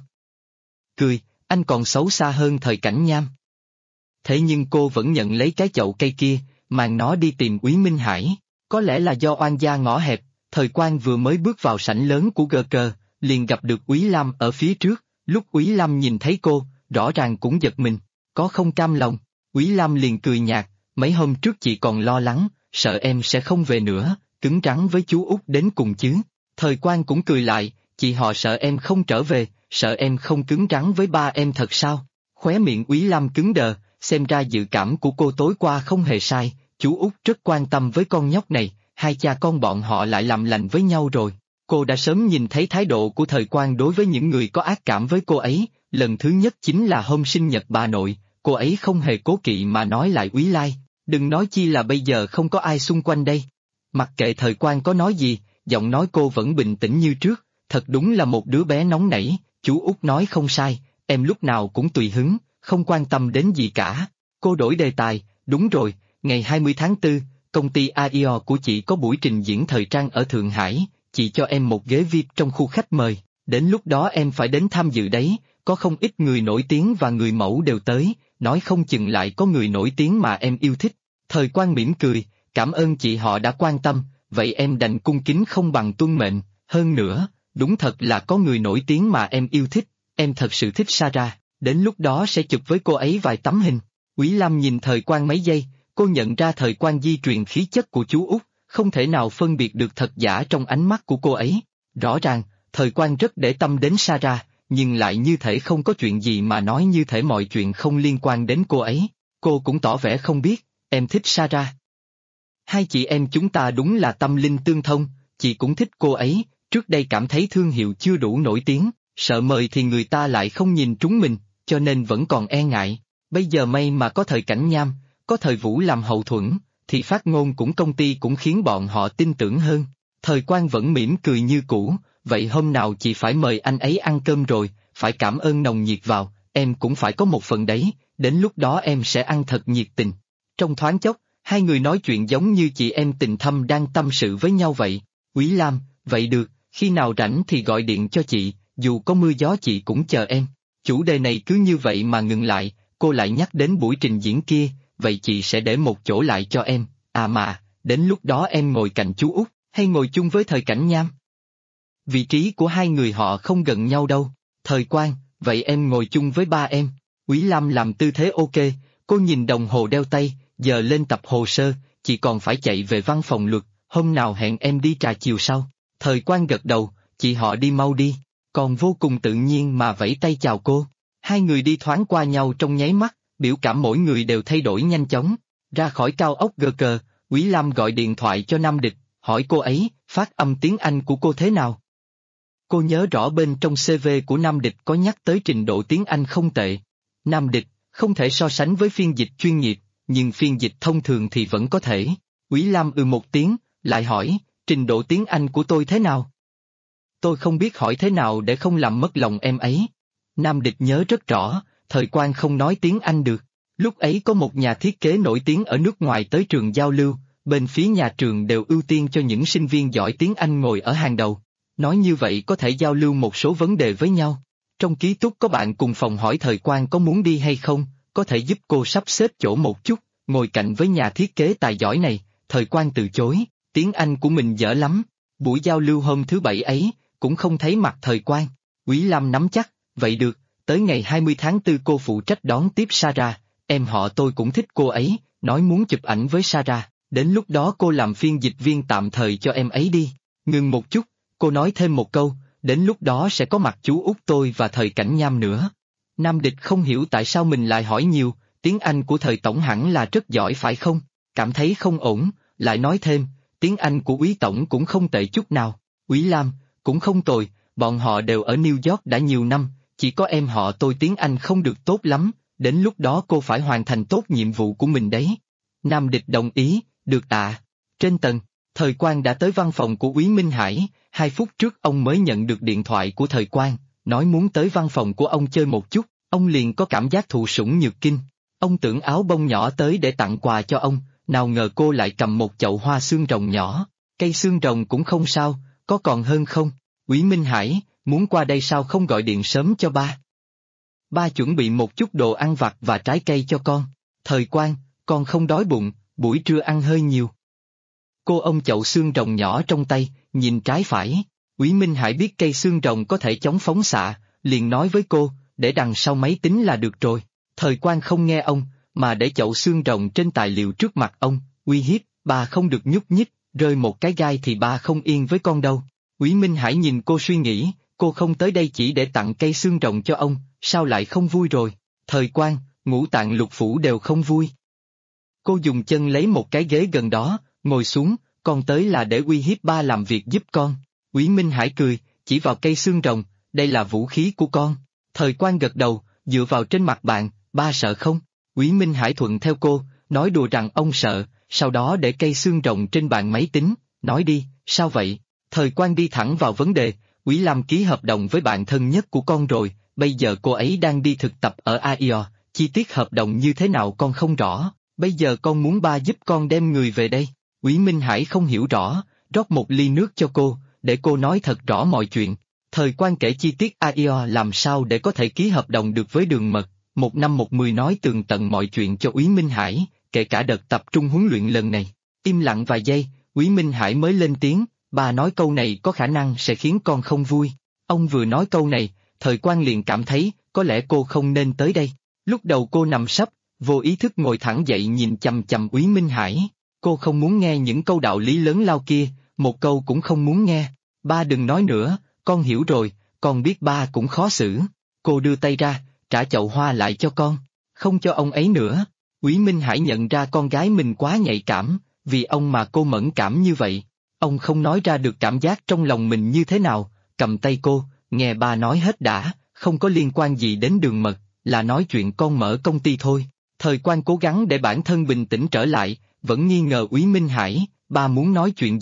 cười, anh còn xấu xa hơn Thời Cảnh Nham. Thế nhưng cô vẫn nhận lấy cái chậu cây kia, mang nó đi tìm Úy Minh Hải. Có lẽ là do oan gia ngõ hẹp, Thời Quang vừa mới bước vào sảnh lớn của GG, liền gặp được Úy Lam ở phía trước. Lúc Úy Lam nhìn thấy cô, rõ ràng cũng giật mình, có không cam lòng. Úy Lam liền cười nhạt, mấy hôm trước chị còn lo lắng, sợ em sẽ không về nữa, cứng rắn với chú Út đến cùng chứ. Thời Quang cũng cười lại, chị họ sợ em không trở về, sợ em không cứng rắn với ba em thật sao? Khóe miệng Úy Lam cứng đờ, xem ra dự cảm của cô tối qua không hề sai, chú Út rất quan tâm với con nhóc này, hai cha con bọn họ lại làm lành với nhau rồi. Cô đã sớm nhìn thấy thái độ của Thời Quang đối với những người có ác cảm với cô ấy, lần thứ nhất chính là hôm sinh nhật bà nội, cô ấy không hề cố kỵ mà nói lại Úy Lai, đừng nói chi là bây giờ không có ai xung quanh đây. Mặc kệ Thời Quang có nói gì, giọng nói cô vẫn bình tĩnh như trước, thật đúng là một đứa bé nóng nảy, chú Út nói không sai, em lúc nào cũng tùy hứng, không quan tâm đến gì cả. Cô đổi đề tài, đúng rồi, ngày 20 tháng 4, công ty AIO của chị có buổi trình diễn thời trang ở Thượng Hải, chị cho em một ghế VIP trong khu khách mời, đến lúc đó em phải đến tham dự đấy, có không ít người nổi tiếng và người mẫu đều tới, nói không chừng lại có người nổi tiếng mà em yêu thích. Thời Quang mỉm cười, cảm ơn chị họ đã quan tâm, vậy em đành cung kính không bằng tuân mệnh, hơn nữa, đúng thật là có người nổi tiếng mà em yêu thích, em thật sự thích Sarah, đến lúc đó sẽ chụp với cô ấy vài tấm hình. Úy Lam nhìn Thời Quang mấy giây, cô nhận ra Thời Quang di truyền khí chất của chú Út, không thể nào phân biệt được thật giả trong ánh mắt của cô ấy. Rõ ràng, Thời Quang rất để tâm đến Sarah, nhưng lại như thể không có chuyện gì mà nói như thể mọi chuyện không liên quan đến cô ấy. Cô cũng tỏ vẻ không biết, em thích Sarah. Hai chị em chúng ta đúng là tâm linh tương thông, chị cũng thích cô ấy, trước đây cảm thấy thương hiệu chưa đủ nổi tiếng, sợ mời thì người ta lại không nhìn trúng mình, cho nên vẫn còn e ngại. Bây giờ may mà có Thời Cảnh Nham, có Thời Vũ làm hậu thuẫn, thì phát ngôn cũng công ty cũng khiến bọn họ tin tưởng hơn. Thời Quang vẫn mỉm cười như cũ, vậy hôm nào chị phải mời anh ấy ăn cơm rồi, phải cảm ơn nồng nhiệt vào, em cũng phải có một phần đấy, đến lúc đó em sẽ ăn thật nhiệt tình. Trong thoáng chốc, hai người nói chuyện giống như chị em tình thâm đang tâm sự với nhau vậy. Úy Lam, vậy được, khi nào rảnh thì gọi điện cho chị, dù có mưa gió chị cũng chờ em. Chủ đề này cứ như vậy mà ngừng lại, cô lại nhắc đến buổi trình diễn kia, vậy chị sẽ để một chỗ lại cho em, à mà, đến lúc đó em ngồi cạnh chú Út, hay ngồi chung với Thời Cảnh Nham? Vị trí của hai người họ không gần nhau đâu. Thời Quang, vậy em ngồi chung với ba em. Úy Lam làm tư thế ok, cô nhìn đồng hồ đeo tay, giờ lên tập hồ sơ, chị còn phải chạy về văn phòng luật, hôm nào hẹn em đi trà chiều sau. Thời Quang gật đầu, chị họ đi mau đi, còn vô cùng tự nhiên mà vẫy tay chào cô. Hai người đi thoáng qua nhau trong nháy mắt, biểu cảm mỗi người đều thay đổi nhanh chóng. Ra khỏi cao ốc gờ cờ, Úy Lam gọi điện thoại cho Nam Địch, hỏi cô ấy, phát âm tiếng Anh của cô thế nào? Cô nhớ rõ bên trong CV của Nam Địch có nhắc tới trình độ tiếng Anh không tệ. Nam Địch, không thể so sánh với phiên dịch chuyên nghiệp, nhưng phiên dịch thông thường thì vẫn có thể. Úy Lam một tiếng, lại hỏi, trình độ tiếng Anh của tôi thế nào? Tôi không biết hỏi thế nào để không làm mất lòng em ấy. Nam Địch nhớ rất rõ, Thời Quang không nói tiếng Anh được. Lúc ấy có một nhà thiết kế nổi tiếng ở nước ngoài tới trường giao lưu, bên phía nhà trường đều ưu tiên cho những sinh viên giỏi tiếng Anh ngồi ở hàng đầu. Nói như vậy có thể giao lưu một số vấn đề với nhau. Trong ký túc có bạn cùng phòng hỏi Thời Quang có muốn đi hay không, có thể giúp cô sắp xếp chỗ một chút, ngồi cạnh với nhà thiết kế tài giỏi này. Thời Quang từ chối, tiếng Anh của mình dở lắm. Buổi giao lưu hôm thứ Bảy ấy, cũng không thấy mặt Thời Quang. Úy Lam nắm chắc, vậy được, tới ngày 20 tháng 4 cô phụ trách đón tiếp Sarah, em họ tôi cũng thích cô ấy, nói muốn chụp ảnh với Sarah, đến lúc đó cô làm phiên dịch viên tạm thời cho em ấy đi. Ngừng một chút, cô nói thêm một câu, đến lúc đó sẽ có mặt chú Út tôi và Thời Cảnh Nham nữa. Nam Địch không hiểu tại sao mình lại hỏi nhiều, tiếng Anh của Thời Tổng hẳn là rất giỏi phải không? Cảm thấy không ổn, lại nói thêm, tiếng Anh của Úy Tổng cũng không tệ chút nào. Úy Lam, cũng không tồi, bọn họ đều ở New York đã nhiều năm, chỉ có em họ tôi tiếng Anh không được tốt lắm, đến lúc đó cô phải hoàn thành tốt nhiệm vụ của mình đấy. Nam Địch đồng ý, được ạ. Trên tầng, Thời Quang đã tới văn phòng của Úy Minh Hải, 2 phút trước ông mới nhận được điện thoại của Thời Quang, nói muốn tới văn phòng của ông chơi một chút, ông liền có cảm giác thụ sủng nhược kinh. Ông tưởng áo bông nhỏ tới để tặng quà cho ông, nào ngờ cô lại cầm một chậu hoa xương rồng nhỏ, cây xương rồng cũng không sao, có còn hơn không? Úy Minh Hải, muốn qua đây sao không gọi điện sớm cho ba? Ba chuẩn bị một chút đồ ăn vặt và trái cây cho con. Thời Quang, con không đói bụng, buổi trưa ăn hơi nhiều. Cô ôm chậu xương rồng nhỏ trong tay, nhìn trái phải. Úy Minh Hải biết cây xương rồng có thể chống phóng xạ, liền nói với cô, để đằng sau máy tính là được rồi. Thời Quang không nghe ông, mà để chậu xương rồng trên tài liệu trước mặt ông, uy hiếp, ba không được nhúc nhích, rơi một cái gai thì ba không yên với con đâu. Úy Minh Hải nhìn cô suy nghĩ, cô không tới đây chỉ để tặng cây xương rồng cho ông, sao lại không vui rồi? Thời Quang, Ngũ Tạng Lục Phủ đều không vui. Cô dùng chân lấy một cái ghế gần đó, ngồi xuống, con tới là để uy hiếp ba làm việc giúp con. Úy Minh Hải cười, chỉ vào cây xương rồng, đây là vũ khí của con. Thời Quang gật đầu, dựa vào trên mặt bạn, ba sợ không? Úy Minh Hải thuận theo cô, nói đùa rằng ông sợ, sau đó để cây xương rồng trên bàn máy tính, nói đi, sao vậy? Thời Quang đi thẳng vào vấn đề, Úy Lam ký hợp đồng với bạn thân nhất của con rồi, bây giờ cô ấy đang đi thực tập ở AIO, chi tiết hợp đồng như thế nào con không rõ, bây giờ con muốn ba giúp con đem người về đây. Úy Minh Hải không hiểu rõ, rót một ly nước cho cô, để cô nói thật rõ mọi chuyện. Thời Quang kể chi tiết AIO làm sao để có thể ký hợp đồng được với Đường Mật, 1 năm 10 nói tường tận mọi chuyện cho Úy Minh Hải, kể cả đợt tập trung huấn luyện lần này. Im lặng vài giây, Úy Minh Hải mới lên tiếng, bà nói câu này có khả năng sẽ khiến con không vui. Ông vừa nói câu này, Thời Quang liền cảm thấy, có lẽ cô không nên tới đây. Lúc đầu cô nằm sấp, vô ý thức ngồi thẳng dậy nhìn chằm chằm Úy Minh Hải. Cô không muốn nghe những câu đạo lý lớn lao kia, một câu cũng không muốn nghe. Ba đừng nói nữa, con hiểu rồi, con biết ba cũng khó xử. Cô đưa tay ra, trả chậu hoa lại cho con, không cho ông ấy nữa. Úy Minh Hải nhận ra con gái mình quá nhạy cảm, vì ông mà cô mẫn cảm như vậy. Ông không nói ra được cảm giác trong lòng mình như thế nào, cầm tay cô, nghe ba nói hết đã, không có liên quan gì đến Đường Mật, là nói chuyện con mở công ty thôi. Thời Quang cố gắng để bản thân bình tĩnh trở lại, vẫn nghi ngờ Úy Minh Hải, ba muốn nói chuyện gì?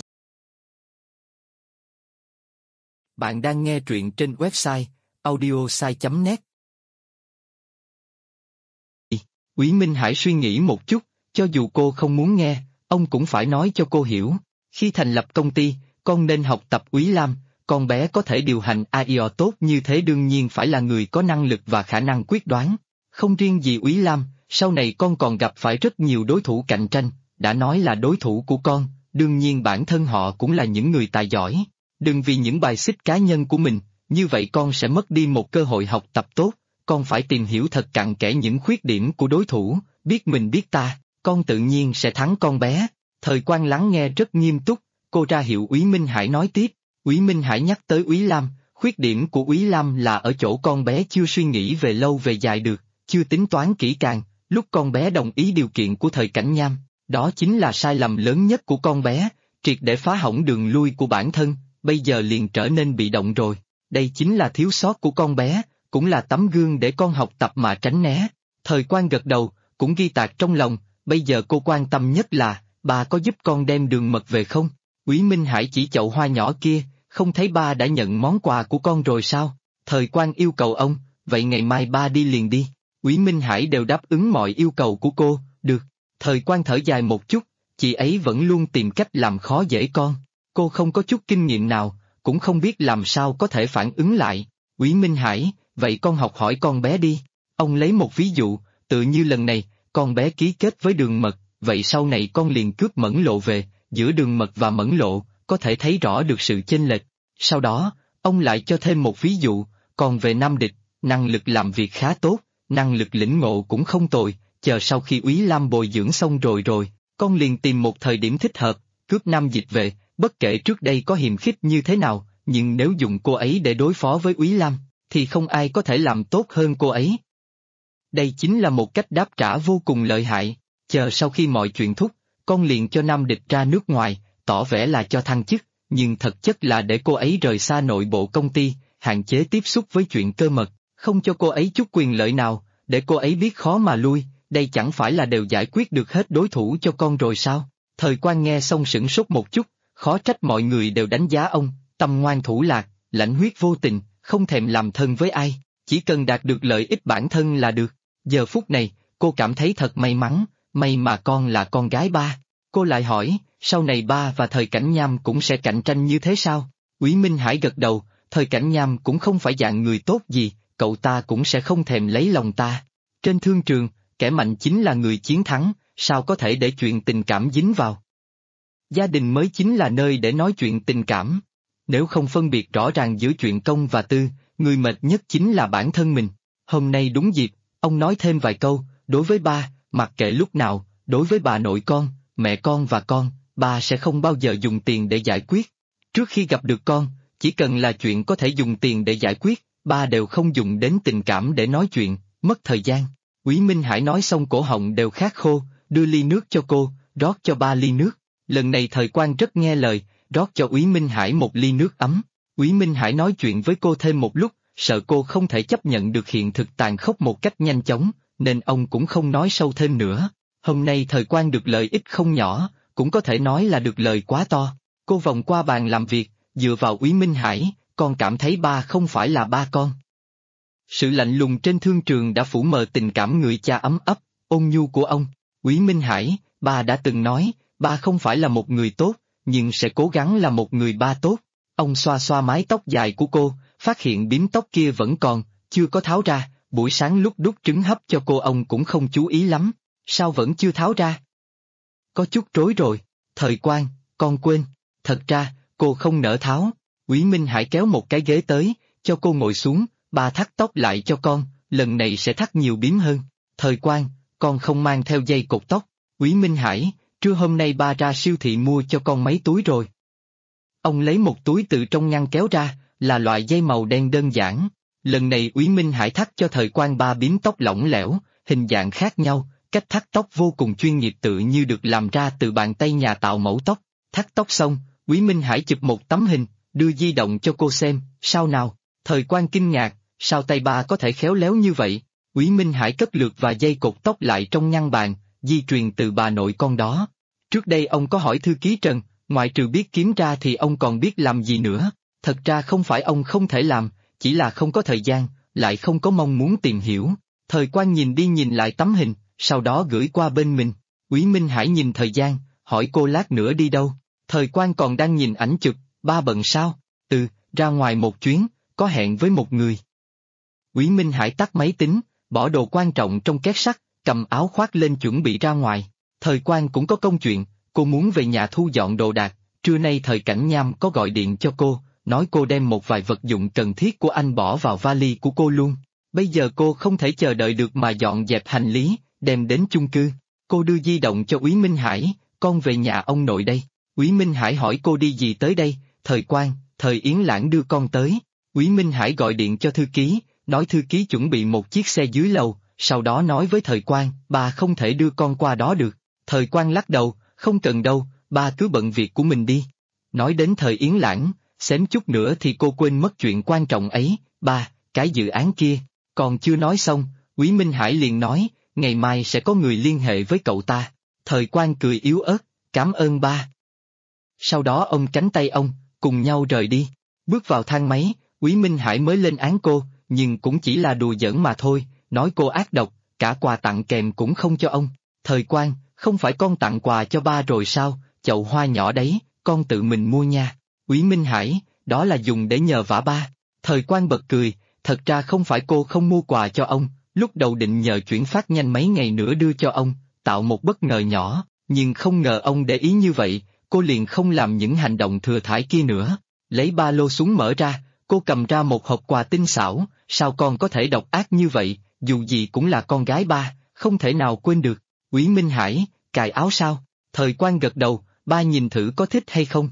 Bạn đang nghe truyện trên website audiosai.net. Úy Minh Hải suy nghĩ một chút, cho dù cô không muốn nghe, ông cũng phải nói cho cô hiểu. Khi thành lập công ty, con nên học tập Úy Lam, con bé có thể điều hành AIO tốt như thế đương nhiên phải là người có năng lực và khả năng quyết đoán. Không riêng gì Úy Lam, sau này con còn gặp phải rất nhiều đối thủ cạnh tranh, đã nói là đối thủ của con, đương nhiên bản thân họ cũng là những người tài giỏi. Đừng vì những bài xích cá nhân của mình, như vậy con sẽ mất đi một cơ hội học tập tốt, con phải tìm hiểu thật cặn kẽ những khuyết điểm của đối thủ, biết mình biết ta, con tự nhiên sẽ thắng con bé. Thời Quang lắng nghe rất nghiêm túc, cô ra hiệu Úy Minh Hải nói tiếp. Úy Minh Hải nhắc tới Úy Lam, khuyết điểm của Úy Lam là ở chỗ con bé chưa suy nghĩ về lâu về dài được, chưa tính toán kỹ càng, lúc con bé đồng ý điều kiện của Thời Cảnh Nham, đó chính là sai lầm lớn nhất của con bé, triệt để phá hỏng đường lui của bản thân, bây giờ liền trở nên bị động rồi, đây chính là thiếu sót của con bé, cũng là tấm gương để con học tập mà tránh né. Thời Quang gật đầu, cũng ghi tạc trong lòng, bây giờ cô quan tâm nhất là, bà có giúp con đem đường mật về không? Úy Minh Hải chỉ chậu hoa nhỏ kia, không thấy ba đã nhận món quà của con rồi sao? Thời Quang yêu cầu ông, vậy ngày mai ba đi liền đi. Úy Minh Hải đều đáp ứng mọi yêu cầu của cô, được. Thời Quang thở dài một chút, chị ấy vẫn luôn tìm cách làm khó dễ con. Cô không có chút kinh nghiệm nào, cũng không biết làm sao có thể phản ứng lại. Úy Minh Hải, vậy con học hỏi con bé đi. Ông lấy một ví dụ, tự như lần này, con bé ký kết với Đường Mật, vậy sau này con liền cướp Mẫn Lộ về, giữa Đường Mật và Mẫn Lộ, có thể thấy rõ được sự chênh lệch. Sau đó, ông lại cho thêm một ví dụ, còn về Nam Địch, năng lực làm việc khá tốt, năng lực lĩnh ngộ cũng không tồi, chờ sau khi Úy Lam bồi dưỡng xong rồi, con liền tìm một thời điểm thích hợp, cướp Nam Dịch về, bất kể trước đây có hiềm khích như thế nào, nhưng nếu dùng cô ấy để đối phó với Úy Lam, thì không ai có thể làm tốt hơn cô ấy. Đây chính là một cách đáp trả vô cùng lợi hại, chờ sau khi mọi chuyện thúc, con liền cho Nam Địch ra nước ngoài, tỏ vẻ là cho thăng chức, nhưng thực chất là để cô ấy rời xa nội bộ công ty, hạn chế tiếp xúc với chuyện cơ mật, không cho cô ấy chút quyền lợi nào, để cô ấy biết khó mà lui, đây chẳng phải là đều giải quyết được hết đối thủ cho con rồi sao? Thời Quang nghe xong sửng sốt một chút, khó trách mọi người đều đánh giá ông, tâm ngoan thủ lạc, lãnh huyết vô tình, không thèm làm thân với ai, chỉ cần đạt được lợi ích bản thân là được. Giờ phút này, cô cảm thấy thật may mắn, may mà con là con gái ba. Cô lại hỏi, sau này ba và Thời Cảnh Nham cũng sẽ cạnh tranh như thế sao? Úy Minh Hải gật đầu, Thời Cảnh Nham cũng không phải dạng người tốt gì, cậu ta cũng sẽ không thèm lấy lòng ta. Trên thương trường, kẻ mạnh chính là người chiến thắng, sao có thể để chuyện tình cảm dính vào? Gia đình mới chính là nơi để nói chuyện tình cảm. Nếu không phân biệt rõ ràng giữa chuyện công và tư, người mệt nhất chính là bản thân mình. Hôm nay đúng dịp, ông nói thêm vài câu, đối với ba, mặc kệ lúc nào, đối với bà nội con, mẹ con và con, ba sẽ không bao giờ dùng tiền để giải quyết. Trước khi gặp được con, chỉ cần là chuyện có thể dùng tiền để giải quyết, ba đều không dùng đến tình cảm để nói chuyện, mất thời gian. Úy Minh Hải nói xong cổ họng đều khát khô, đưa ly nước cho cô, rót cho ba ly nước. Lần này Thời Quang rất nghe lời, rót cho Úy Minh Hải một ly nước ấm. Úy Minh Hải nói chuyện với cô thêm một lúc, sợ cô không thể chấp nhận được hiện thực tàn khốc một cách nhanh chóng, nên ông cũng không nói sâu thêm nữa. Hôm nay Thời Quang được lợi ích không nhỏ, cũng có thể nói là được lời quá to. Cô vòng qua bàn làm việc, dựa vào Úy Minh Hải, con cảm thấy ba không phải là ba con. Sự lạnh lùng trên thương trường đã phủ mờ tình cảm người cha ấm ấp, ôn nhu của ông. Úy Minh Hải, ba đã từng nói, ba không phải là một người tốt, nhưng sẽ cố gắng là một người ba tốt. Ông xoa xoa mái tóc dài của cô, phát hiện bím tóc kia vẫn còn, chưa có tháo ra, buổi sáng lúc đút trứng hấp cho cô ông cũng không chú ý lắm, sao vẫn chưa tháo ra? Có chút rối rồi, Thời Quang, con quên, thật ra, cô không nỡ tháo. Úy Minh Hải kéo một cái ghế tới, cho cô ngồi xuống, ba thắt tóc lại cho con, lần này sẽ thắt nhiều bím hơn. Thời Quang, con không mang theo dây cột tóc. Úy Minh Hải, trưa hôm nay ba ra siêu thị mua cho con mấy túi rồi. Ông lấy một túi từ trong ngăn kéo ra, là loại dây màu đen đơn giản. Lần này Úy Minh Hải thắt cho Thời Quang ba bím tóc lỏng lẻo, hình dạng khác nhau, cách thắt tóc vô cùng chuyên nghiệp tự như được làm ra từ bàn tay nhà tạo mẫu tóc. Thắt tóc xong, Úy Minh Hải chụp một tấm hình, đưa di động cho cô xem, sao nào? Thời Quang kinh ngạc, sao tay ba có thể khéo léo như vậy? Úy Minh Hải cất lược và dây cột tóc lại trong ngăn bàn, di truyền từ bà nội con đó. Trước đây ông có hỏi thư ký Trần, ngoại trừ biết kiếm ra thì ông còn biết làm gì nữa? Thật ra không phải ông không thể làm, chỉ là không có thời gian, lại không có mong muốn tìm hiểu. Thời Quang nhìn đi nhìn lại tấm hình, sau đó gửi qua bên mình. Úy Minh Hải nhìn thời gian, hỏi cô lát nữa đi đâu? Thời Quang còn đang nhìn ảnh chụp, ba bận sao? ra ngoài một chuyến, có hẹn với một người. Úy Minh Hải tắt máy tính, bỏ đồ quan trọng trong két sắt, cầm áo khoác lên chuẩn bị ra ngoài. Thời Quang cũng có công chuyện, cô muốn về nhà thu dọn đồ đạc, trưa nay Thời Cảnh Nham có gọi điện cho cô, nói cô đem một vài vật dụng cần thiết của anh bỏ vào vali của cô luôn. Bây giờ cô không thể chờ đợi được mà dọn dẹp hành lý, đem đến chung cư. Cô đưa di động cho Úy Minh Hải, con về nhà ông nội đây. Úy Minh Hải hỏi cô đi gì tới đây, Thời Quang, Thời Yến Lãng đưa con tới. Úy Minh Hải gọi điện cho thư ký, nói thư ký chuẩn bị một chiếc xe dưới lầu, sau đó nói với Thời Quang, ba không thể đưa con qua đó được. Thời Quang lắc đầu, không cần đâu, ba cứ bận việc của mình đi. Nói đến Thời Yến Lãng, xém chút nữa thì cô quên mất chuyện quan trọng ấy, ba, cái dự án kia. Còn chưa nói xong, Úy Minh Hải liền nói, ngày mai sẽ có người liên hệ với cậu ta. Thời Quang cười yếu ớt, cảm ơn ba. Sau đó ông cánh tay ông, cùng nhau rời đi. Bước vào thang máy, Úy Minh Hải mới lên án cô, nhưng cũng chỉ là đùa giỡn mà thôi, nói cô ác độc, cả quà tặng kèm cũng không cho ông. Thời Quang, không phải con tặng quà cho ba rồi sao, chậu hoa nhỏ đấy, con tự mình mua nha. Úy Minh Hải, đó là dùng để nhờ vả ba. Thời Quang bật cười, thật ra không phải cô không mua quà cho ông, lúc đầu định nhờ chuyển phát nhanh mấy ngày nữa đưa cho ông, tạo một bất ngờ nhỏ, nhưng không ngờ ông để ý như vậy, cô liền không làm những hành động thừa thãi kia nữa. Lấy ba lô xuống mở ra, cô cầm ra một hộp quà tinh xảo, sao con có thể độc ác như vậy, dù gì cũng là con gái ba, không thể nào quên được. Úy Minh Hải, cài áo sao? Thời Quang gật đầu, ba nhìn thử có thích hay không?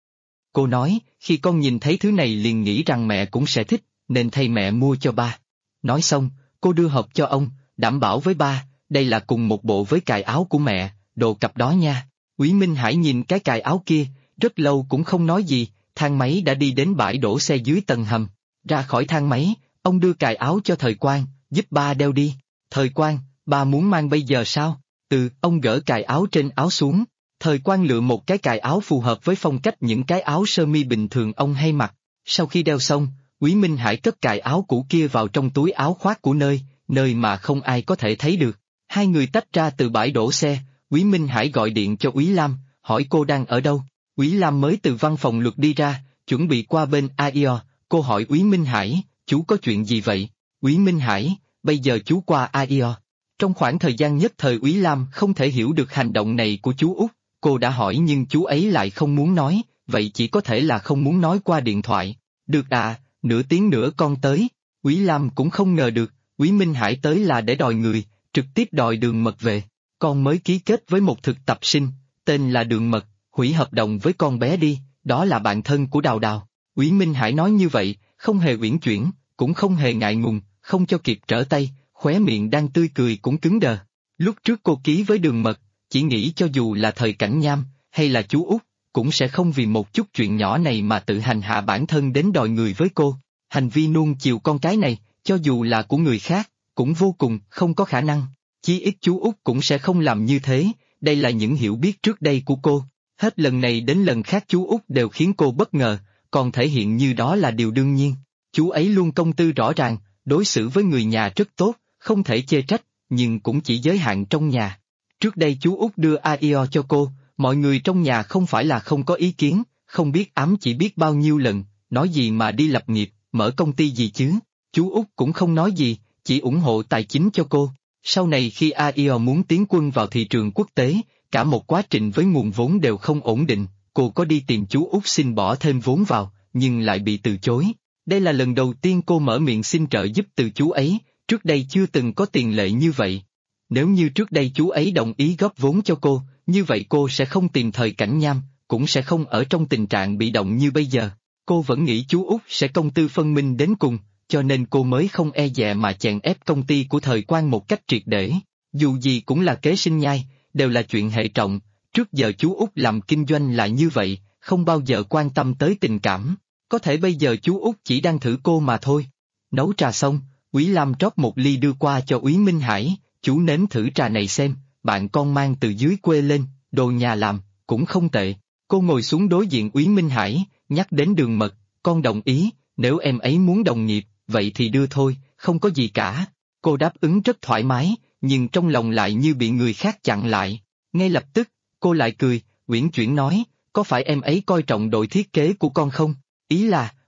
Cô nói, khi con nhìn thấy thứ này liền nghĩ rằng mẹ cũng sẽ thích, nên thay mẹ mua cho ba. Nói xong, cô đưa hộp cho ông, đảm bảo với ba, đây là cùng một bộ với cài áo của mẹ, đồ cặp đó nha. Úy Minh Hải nhìn cái cài áo kia, rất lâu cũng không nói gì, thang máy đã đi đến bãi đổ xe dưới tầng hầm. Ra khỏi thang máy, ông đưa cài áo cho Thời Quang, giúp ba đeo đi. Thời Quang, ba muốn mang bây giờ sao? Ông gỡ cài áo trên áo xuống. Thời Quang lựa một cái cài áo phù hợp với phong cách những cái áo sơ mi bình thường ông hay mặc. Sau khi đeo xong, Úy Minh Hải cất cài áo cũ kia vào trong túi áo khoác của nơi mà không ai có thể thấy được. Hai người tách ra từ bãi đổ xe, Úy Minh Hải gọi điện cho Úy Lam, hỏi cô đang ở đâu. Úy Lam mới từ văn phòng luật đi ra, chuẩn bị qua bên AIO, cô hỏi Úy Minh Hải, chú có chuyện gì vậy? Úy Minh Hải, bây giờ chú qua AIO. Trong khoảng thời gian nhất thời Úy Lam không thể hiểu được hành động này của chú Út, cô đã hỏi nhưng chú ấy lại không muốn nói, vậy chỉ có thể là không muốn nói qua điện thoại. Được à, nửa tiếng nữa con tới. Úy Lam cũng không ngờ được, Úy Minh Hải tới là để đòi người, trực tiếp đòi Đường Mật về. Con mới ký kết với một thực tập sinh, tên là Đường Mật, hủy hợp đồng với con bé đi, đó là bạn thân của Đào Đào. Úy Minh Hải nói như vậy, không hề uyển chuyển, cũng không hề ngại ngùng, không cho kịp trở tay, khóe miệng đang tươi cười cũng cứng đờ. Lúc trước cô ký với Đường Mật, chỉ nghĩ cho dù là Thời Cảnh Nham, hay là chú Út, cũng sẽ không vì một chút chuyện nhỏ này mà tự hành hạ bản thân đến đòi người với cô. Hành vi nuông chiều con cái này, cho dù là của người khác, cũng vô cùng không có khả năng. Chí ít chú Út cũng sẽ không làm như thế, đây là những hiểu biết trước đây của cô. Hết lần này đến lần khác chú Út đều khiến cô bất ngờ, còn thể hiện như đó là điều đương nhiên. Chú ấy luôn công tư rõ ràng, đối xử với người nhà rất tốt, không thể chê trách, nhưng cũng chỉ giới hạn trong nhà. Trước đây chú Út đưa AIO cho cô, mọi người trong nhà không phải là không có ý kiến, không biết ám chỉ biết bao nhiêu lần, nói gì mà đi lập nghiệp, mở công ty gì chứ. Chú Út cũng không nói gì, chỉ ủng hộ tài chính cho cô. Sau này khi AIO muốn tiến quân vào thị trường quốc tế, cả một quá trình với nguồn vốn đều không ổn định, cô có đi tìm chú Út xin bỏ thêm vốn vào, nhưng lại bị từ chối. Đây là lần đầu tiên cô mở miệng xin trợ giúp từ chú ấy, trước đây chưa từng có tiền lệ như vậy. Nếu như trước đây chú ấy đồng ý góp vốn cho cô, như vậy cô sẽ không tìm Thời Cảnh Nham, cũng sẽ không ở trong tình trạng bị động như bây giờ. Cô vẫn nghĩ chú Út sẽ công tư phân minh đến cùng, cho nên cô mới không e dè mà chèn ép công ty của Thời Quang một cách triệt để. Dù gì cũng là kế sinh nhai, đều là chuyện hệ trọng, trước giờ chú Út làm kinh doanh là như vậy, không bao giờ quan tâm tới tình cảm. Có thể bây giờ chú Út chỉ đang thử cô mà thôi. Nấu trà xong, Úy Lam trót một ly đưa qua cho Úy Minh Hải, chú nếm thử trà này xem, bạn con mang từ dưới quê lên, đồ nhà làm, cũng không tệ. Cô ngồi xuống đối diện Úy Minh Hải, nhắc đến Đường Mật, con đồng ý, nếu em ấy muốn đồng nghiệp, vậy thì đưa thôi, không có gì cả. Cô đáp ứng rất thoải mái, nhưng trong lòng lại như bị người khác chặn lại. Ngay lập tức, cô lại cười, uyển chuyển nói, có phải em ấy coi trọng đội thiết kế của con không? Ý là,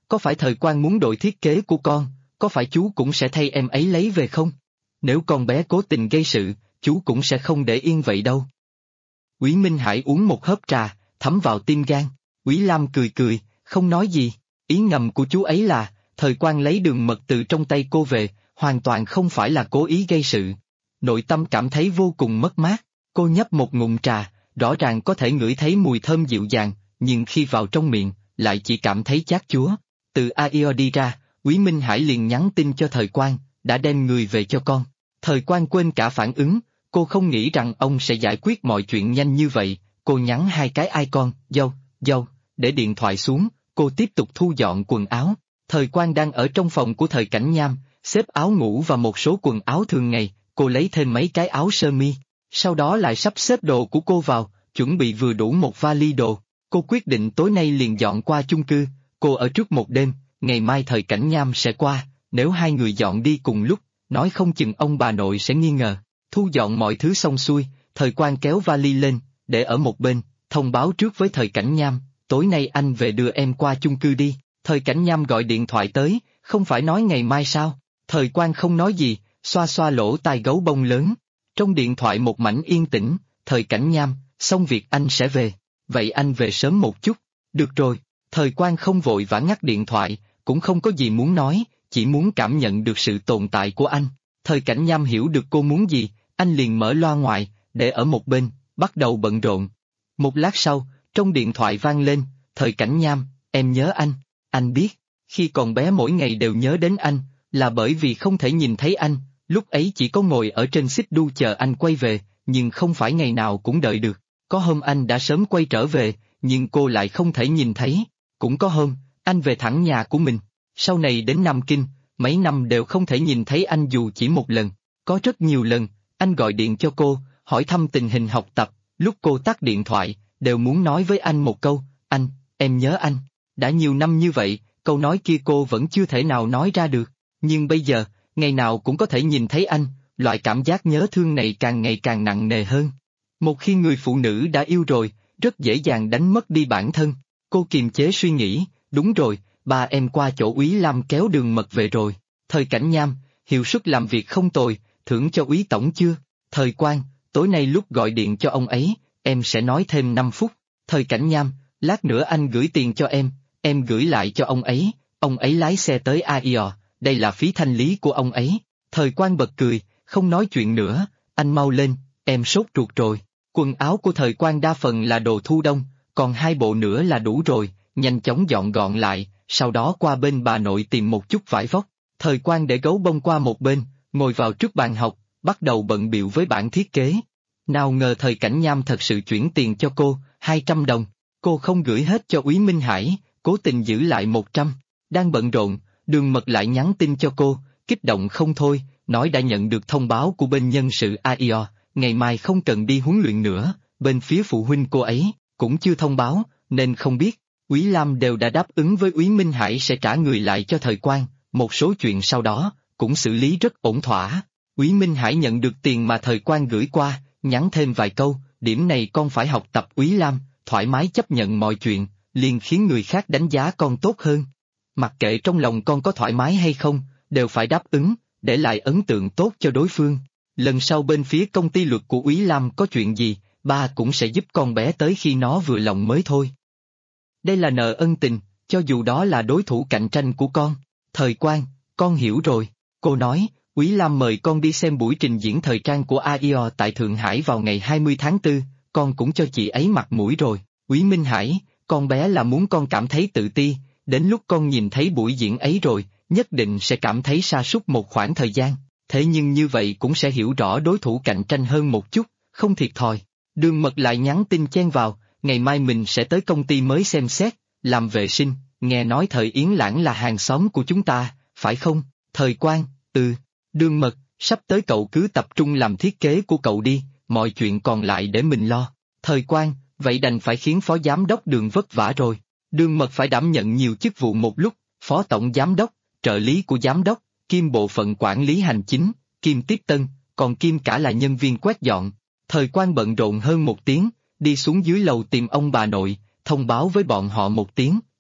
có phải thời Quang muốn đổi thiết kế của con, có phải chú cũng sẽ thay em ấy lấy về không? Nếu con bé cố tình gây sự, chú cũng sẽ không để yên vậy đâu. Úy Minh Hải uống một hớp trà, thấm vào tim gan. Úy Lam cười cười, không nói gì. Ý ngầm của chú ấy là, thời Quang lấy đường mật từ trong tay cô về, hoàn toàn không phải là cố ý gây sự. Nội tâm cảm thấy vô cùng mất mát. Cô nhấp một ngụm trà, rõ ràng có thể ngửi thấy mùi thơm dịu dàng, nhưng khi vào trong miệng, lại chỉ cảm thấy chát chúa. Từ AIO đi ra, Úy Minh Hải liền nhắn tin cho thời Quang, đã đem người về cho con. Thời Quang quên cả phản ứng, cô không nghĩ rằng ông sẽ giải quyết mọi chuyện nhanh như vậy, cô nhắn 2 cái icon, dâu, để điện thoại xuống, cô tiếp tục thu dọn quần áo. Thời Quang đang ở trong phòng của thời Cảnh Nham, xếp áo ngủ và một số quần áo thường ngày, cô lấy thêm mấy cái áo sơ mi, sau đó lại sắp xếp đồ của cô vào, chuẩn bị vừa đủ một vali đồ. Cô quyết định tối nay liền dọn qua chung cư, cô ở trước một đêm, ngày mai thời Cảnh Nham sẽ qua, nếu hai người dọn đi cùng lúc, nói không chừng ông bà nội sẽ nghi ngờ. Thu dọn mọi thứ xong xuôi, thời Quang kéo vali lên, để ở một bên, thông báo trước với thời Cảnh Nham, tối nay anh về đưa em qua chung cư đi. Thời Cảnh Nham gọi điện thoại tới, không phải nói ngày mai sao? Thời Quang không nói gì, xoa xoa lỗ tai gấu bông lớn. Trong điện thoại một mảnh yên tĩnh, thời Cảnh Nham, xong việc anh sẽ về. Vậy anh về sớm một chút. Được rồi, thời Quang không vội vã ngắt điện thoại, cũng không có gì muốn nói, chỉ muốn cảm nhận được sự tồn tại của anh. Thời Cảnh Nham hiểu được cô muốn gì, anh liền mở loa ngoài, để ở một bên, bắt đầu bận rộn. Một lát sau, trong điện thoại vang lên, thời Cảnh Nham, em nhớ anh biết, khi còn bé mỗi ngày đều nhớ đến anh, là bởi vì không thể nhìn thấy anh, lúc ấy chỉ có ngồi ở trên xích đu chờ anh quay về, nhưng không phải ngày nào cũng đợi được. Có hôm anh đã sớm quay trở về, nhưng cô lại không thể nhìn thấy. Cũng có hôm, anh về thẳng nhà của mình. Sau này đến Nam Kinh, mấy năm đều không thể nhìn thấy anh dù chỉ một lần. Có rất nhiều lần, anh gọi điện cho cô, hỏi thăm tình hình học tập, lúc cô tắt điện thoại, đều muốn nói với anh một câu, em nhớ anh. Đã nhiều năm như vậy, câu nói kia cô vẫn chưa thể nào nói ra được. Nhưng bây giờ, ngày nào cũng có thể nhìn thấy anh, loại cảm giác nhớ thương này càng ngày càng nặng nề hơn. Một khi người phụ nữ đã yêu rồi, rất dễ dàng đánh mất đi bản thân. Cô kiềm chế suy nghĩ, đúng rồi, ba em qua chỗ Úy Lam kéo đường mật về rồi. Thời Cảnh Nham, hiệu suất làm việc không tồi, thưởng cho Úy tổng chưa? Thời Quang, tối nay lúc gọi điện cho ông ấy, em sẽ nói thêm 5 phút. Thời Cảnh Nham, lát nữa anh gửi tiền cho em gửi lại cho ông ấy lái xe tới AIO, đây là phí thanh lý của ông ấy. Thời Quang bật cười, không nói chuyện nữa, anh mau lên, em sốt ruột rồi. Quần áo của thời Quang đa phần là đồ thu đông, còn 2 bộ nữa là đủ rồi, nhanh chóng dọn gọn lại, sau đó qua bên bà nội tìm một chút vải vóc. Thời Quang để gấu bông qua một bên, ngồi vào trước bàn học, bắt đầu bận bịu với bản thiết kế. Nào ngờ thời Cảnh Nham thật sự chuyển tiền cho cô, 200 đồng, cô không gửi hết cho Úy Minh Hải, cố tình giữ lại 100. Đang bận rộn, Đường Mật lại nhắn tin cho cô, kích động không thôi, nói đã nhận được thông báo của bên nhân sự AIO, ngày mai không cần đi huấn luyện nữa, bên phía phụ huynh cô ấy, cũng chưa thông báo, nên không biết. Úy Lam đều đã đáp ứng với Úy Minh Hải sẽ trả người lại cho thời Quang, một số chuyện sau đó, cũng xử lý rất ổn thỏa. Úy Minh Hải nhận được tiền mà thời Quang gửi qua, nhắn thêm vài câu, điểm này con phải học tập Úy Lam, thoải mái chấp nhận mọi chuyện, liền khiến người khác đánh giá con tốt hơn. Mặc kệ trong lòng con có thoải mái hay không, đều phải đáp ứng, để lại ấn tượng tốt cho đối phương. Lần sau bên phía công ty luật của Úy Lam có chuyện gì, ba cũng sẽ giúp con bé tới khi nó vừa lòng mới thôi. Đây là nợ ân tình, cho dù đó là đối thủ cạnh tranh của con. Thời Quang, con hiểu rồi. Cô nói, Úy Lam mời con đi xem buổi trình diễn thời trang của AIO tại Thượng Hải vào ngày 20 tháng 4, con cũng cho chị ấy mặt mũi rồi. Úy Minh Hải, con bé là muốn con cảm thấy tự ti, đến lúc con nhìn thấy buổi diễn ấy rồi, nhất định sẽ cảm thấy sa sút một khoảng thời gian. Thế nhưng như vậy cũng sẽ hiểu rõ đối thủ cạnh tranh hơn một chút, không thiệt thòi. Đường Mật lại nhắn tin chen vào, ngày mai mình sẽ tới công ty mới xem xét, làm vệ sinh, nghe nói thời Yến Lãng là hàng xóm của chúng ta, phải không? Thời Quang, Đường Mật, sắp tới cậu cứ tập trung làm thiết kế của cậu đi, mọi chuyện còn lại để mình lo. Thời Quang, vậy đành phải khiến phó giám đốc Đường vất vả rồi. Đường Mật phải đảm nhận nhiều chức vụ một lúc, phó tổng giám đốc, trợ lý của giám đốc, kiêm bộ phận quản lý hành chính, kiêm tiếp tân, còn kiêm cả là nhân viên quét dọn. Thời Quang bận rộn hơn 1 tiếng, đi xuống dưới lầu tìm ông bà nội, thông báo với bọn họ 1 tiếng,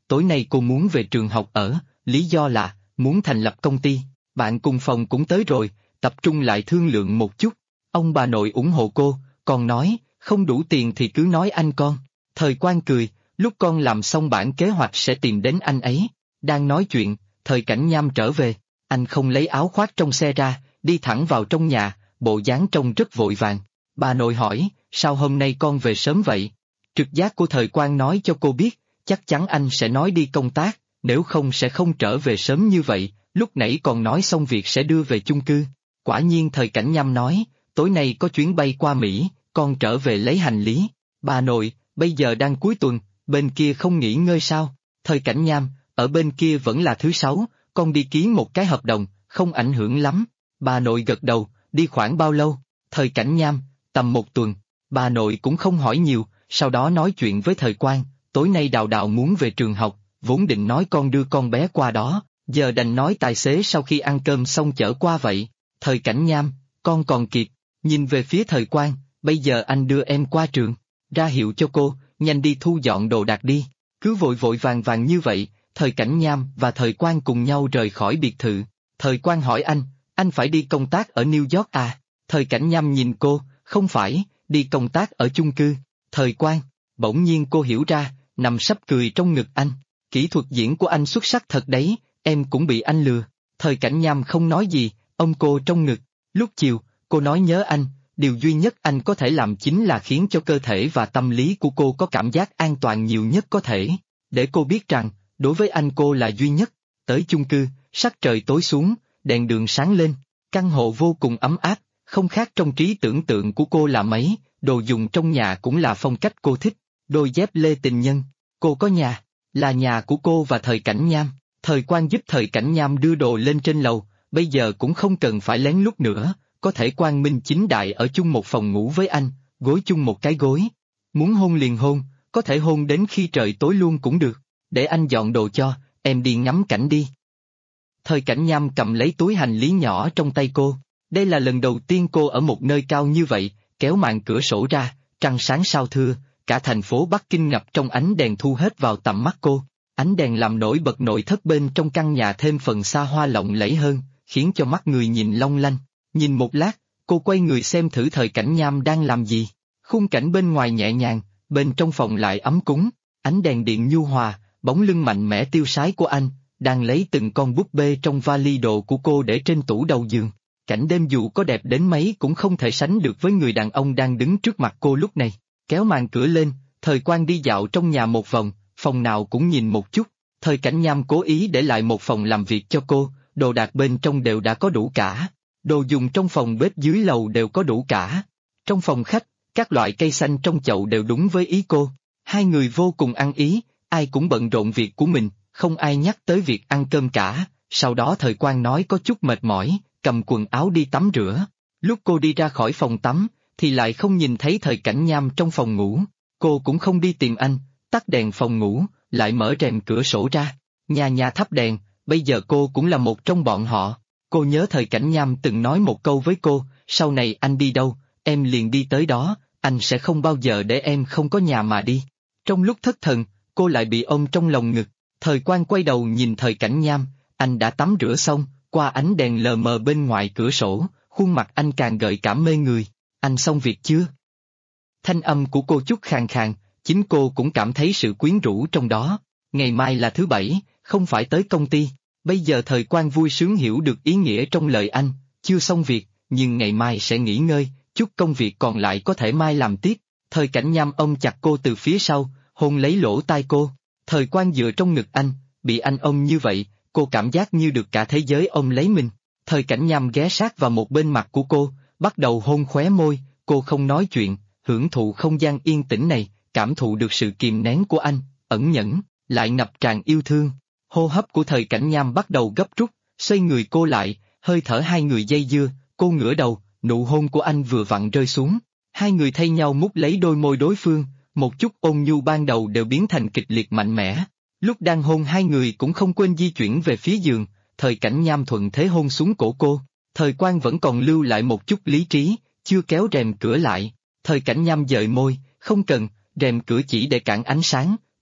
tối nay cô muốn về trường học ở, lý do là, muốn thành lập công ty, bạn cùng phòng cũng tới rồi, tập trung lại thương lượng một chút. Ông bà nội ủng hộ cô, còn nói, không đủ tiền thì cứ nói anh con. Thời Quang cười, lúc con làm xong bản kế hoạch sẽ tìm đến anh ấy. Đang nói chuyện, Thời Cảnh Nham trở về, anh không lấy áo khoác trong xe ra, đi thẳng vào trong nhà, bộ dáng trông rất vội vàng. Bà nội hỏi, sao hôm nay con về sớm vậy? Trực giác của Thời Quang nói cho cô biết, chắc chắn anh sẽ nói đi công tác, nếu không sẽ không trở về sớm như vậy, lúc nãy còn nói xong việc sẽ đưa về chung cư. Quả nhiên Thời Cảnh Nham nói, tối nay có chuyến bay qua Mỹ, con trở về lấy hành lý. Bà nội, bây giờ đang cuối tuần, bên kia không nghỉ ngơi sao? Thời Cảnh Nham, ở bên kia vẫn là thứ sáu, con đi ký một cái hợp đồng, không ảnh hưởng lắm. Bà nội gật đầu, đi khoảng bao lâu? Thời Cảnh Nham, tầm một tuần. Bà nội cũng không hỏi nhiều, sau đó nói chuyện với Thời Quang, tối nay Đào Đào muốn về trường học, vốn định nói con đưa con bé qua đó, giờ đành nói tài xế sau khi ăn cơm xong chở qua vậy. Thời Cảnh Nham, con còn kịp, nhìn về phía Thời Quang, bây giờ anh đưa em qua trường, ra hiệu cho cô, nhanh đi thu dọn đồ đạc đi. Cứ vội vội vàng vàng như vậy, Thời Cảnh Nham và Thời Quang cùng nhau rời khỏi biệt thự. Thời Quang hỏi anh phải đi công tác ở New York à? Thời Cảnh Nham nhìn cô, không phải, đi công tác ở chung cư. Thời Quang, bỗng nhiên cô hiểu ra, nằm sắp cười trong ngực anh. Kỹ thuật diễn của anh xuất sắc thật đấy, em cũng bị anh lừa. Thời Cảnh Nham không nói gì, ôm cô trong ngực. Lúc chiều, cô nói nhớ anh, điều duy nhất anh có thể làm chính là khiến cho cơ thể và tâm lý của cô có cảm giác an toàn nhiều nhất có thể. Để cô biết rằng, đối với anh cô là duy nhất. Tới chung cư, sắc trời tối xuống, đèn đường sáng lên, căn hộ vô cùng ấm áp, không khác trong trí tưởng tượng của cô là mấy, đồ dùng trong nhà cũng là phong cách cô thích, đôi dép lê tình nhân. Cô có nhà, là nhà của cô và Thời Cảnh Nham. Thời Quang giúp Thời Cảnh Nham đưa đồ lên trên lầu, bây giờ cũng không cần phải lén lút nữa, có thể quang minh chính đại ở chung một phòng ngủ với anh, gối chung một cái gối. Muốn hôn liền hôn, có thể hôn đến khi trời tối luôn cũng được, để anh dọn đồ cho, em đi ngắm cảnh đi. Thời Cảnh Nham cầm lấy túi hành lý nhỏ trong tay cô, đây là lần đầu tiên cô ở một nơi cao như vậy, kéo màn cửa sổ ra, trăng sáng sao thưa, cả thành phố Bắc Kinh ngập trong ánh đèn thu hết vào tầm mắt cô. Ánh đèn làm nổi bật nội thất bên trong căn nhà thêm phần xa hoa lộng lẫy hơn, khiến cho mắt người nhìn long lanh. Nhìn một lát, cô quay người xem thử Thời Cảnh Nham đang làm gì. Khung cảnh bên ngoài nhẹ nhàng, bên trong phòng lại ấm cúng, ánh đèn điện nhu hòa, bóng lưng mạnh mẽ tiêu sái của anh, đang lấy từng con búp bê trong vali đồ của cô để trên tủ đầu giường. Cảnh đêm dù có đẹp đến mấy cũng không thể sánh được với người đàn ông đang đứng trước mặt cô lúc này. Kéo màn cửa lên, Thời Quang đi dạo trong nhà một vòng, phòng nào cũng nhìn một chút. Thời Cảnh Nham cố ý để lại một phòng làm việc cho cô, đồ đạc bên trong đều đã có đủ cả. Đồ dùng trong phòng bếp dưới lầu đều có đủ cả. Trong phòng khách, các loại cây xanh trong chậu đều đúng với ý cô. Hai người vô cùng ăn ý, ai cũng bận rộn việc của mình, không ai nhắc tới việc ăn cơm cả. Sau đó Thời Quang nói có chút mệt mỏi, cầm quần áo đi tắm rửa. Lúc cô đi ra khỏi phòng tắm, thì lại không nhìn thấy Thời Cảnh Nham trong phòng ngủ. Cô cũng không đi tìm anh, tắt đèn phòng ngủ, lại mở rèm cửa sổ ra. Nhà nhà thắp đèn, bây giờ cô cũng là một trong bọn họ. Cô nhớ Thời Cảnh Nham từng nói một câu với cô, sau này anh đi đâu, em liền đi tới đó, anh sẽ không bao giờ để em không có nhà mà đi. Trong lúc thất thần, cô lại bị ôm trong lòng ngực. Thời Quang quay đầu nhìn Thời Cảnh Nham, anh đã tắm rửa xong, qua ánh đèn lờ mờ bên ngoài cửa sổ, khuôn mặt anh càng gợi cảm mê người. Anh xong việc chưa? Thanh âm của cô chút khàn khàn, chính cô cũng cảm thấy sự quyến rũ trong đó. Ngày mai là thứ bảy, không phải tới công ty. Bây giờ Thời Quang vui sướng hiểu được ý nghĩa trong lời anh, chưa xong việc, nhưng ngày mai sẽ nghỉ ngơi, chút công việc còn lại có thể mai làm tiếp. Thời Cảnh Nham ôm chặt cô từ phía sau, hôn lấy lỗ tai cô. Thời Quang dựa trong ngực anh, bị anh ôm như vậy, cô cảm giác như được cả thế giới ôm lấy mình. Thời Cảnh Nham ghé sát vào một bên mặt của cô, bắt đầu hôn khóe môi, cô không nói chuyện, hưởng thụ không gian yên tĩnh này, cảm thụ được sự kìm nén của anh, ẩn nhẫn, lại ngập tràn yêu thương. Hô hấp của Thời Cảnh Nham bắt đầu gấp rút, xoay người cô lại, hơi thở hai người dây dưa, cô ngửa đầu, nụ hôn của anh vừa vặn rơi xuống. Hai người thay nhau mút lấy đôi môi đối phương, một chút ôn nhu ban đầu đều biến thành kịch liệt mạnh mẽ. Lúc đang hôn hai người cũng không quên di chuyển về phía giường, Thời Cảnh Nham thuận thế hôn xuống cổ cô. Thời Quang vẫn còn lưu lại một chút lý trí, chưa kéo rèm cửa lại. Thời Cảnh Nham dời môi, không cần, rèm cửa chỉ để cản ánh sáng,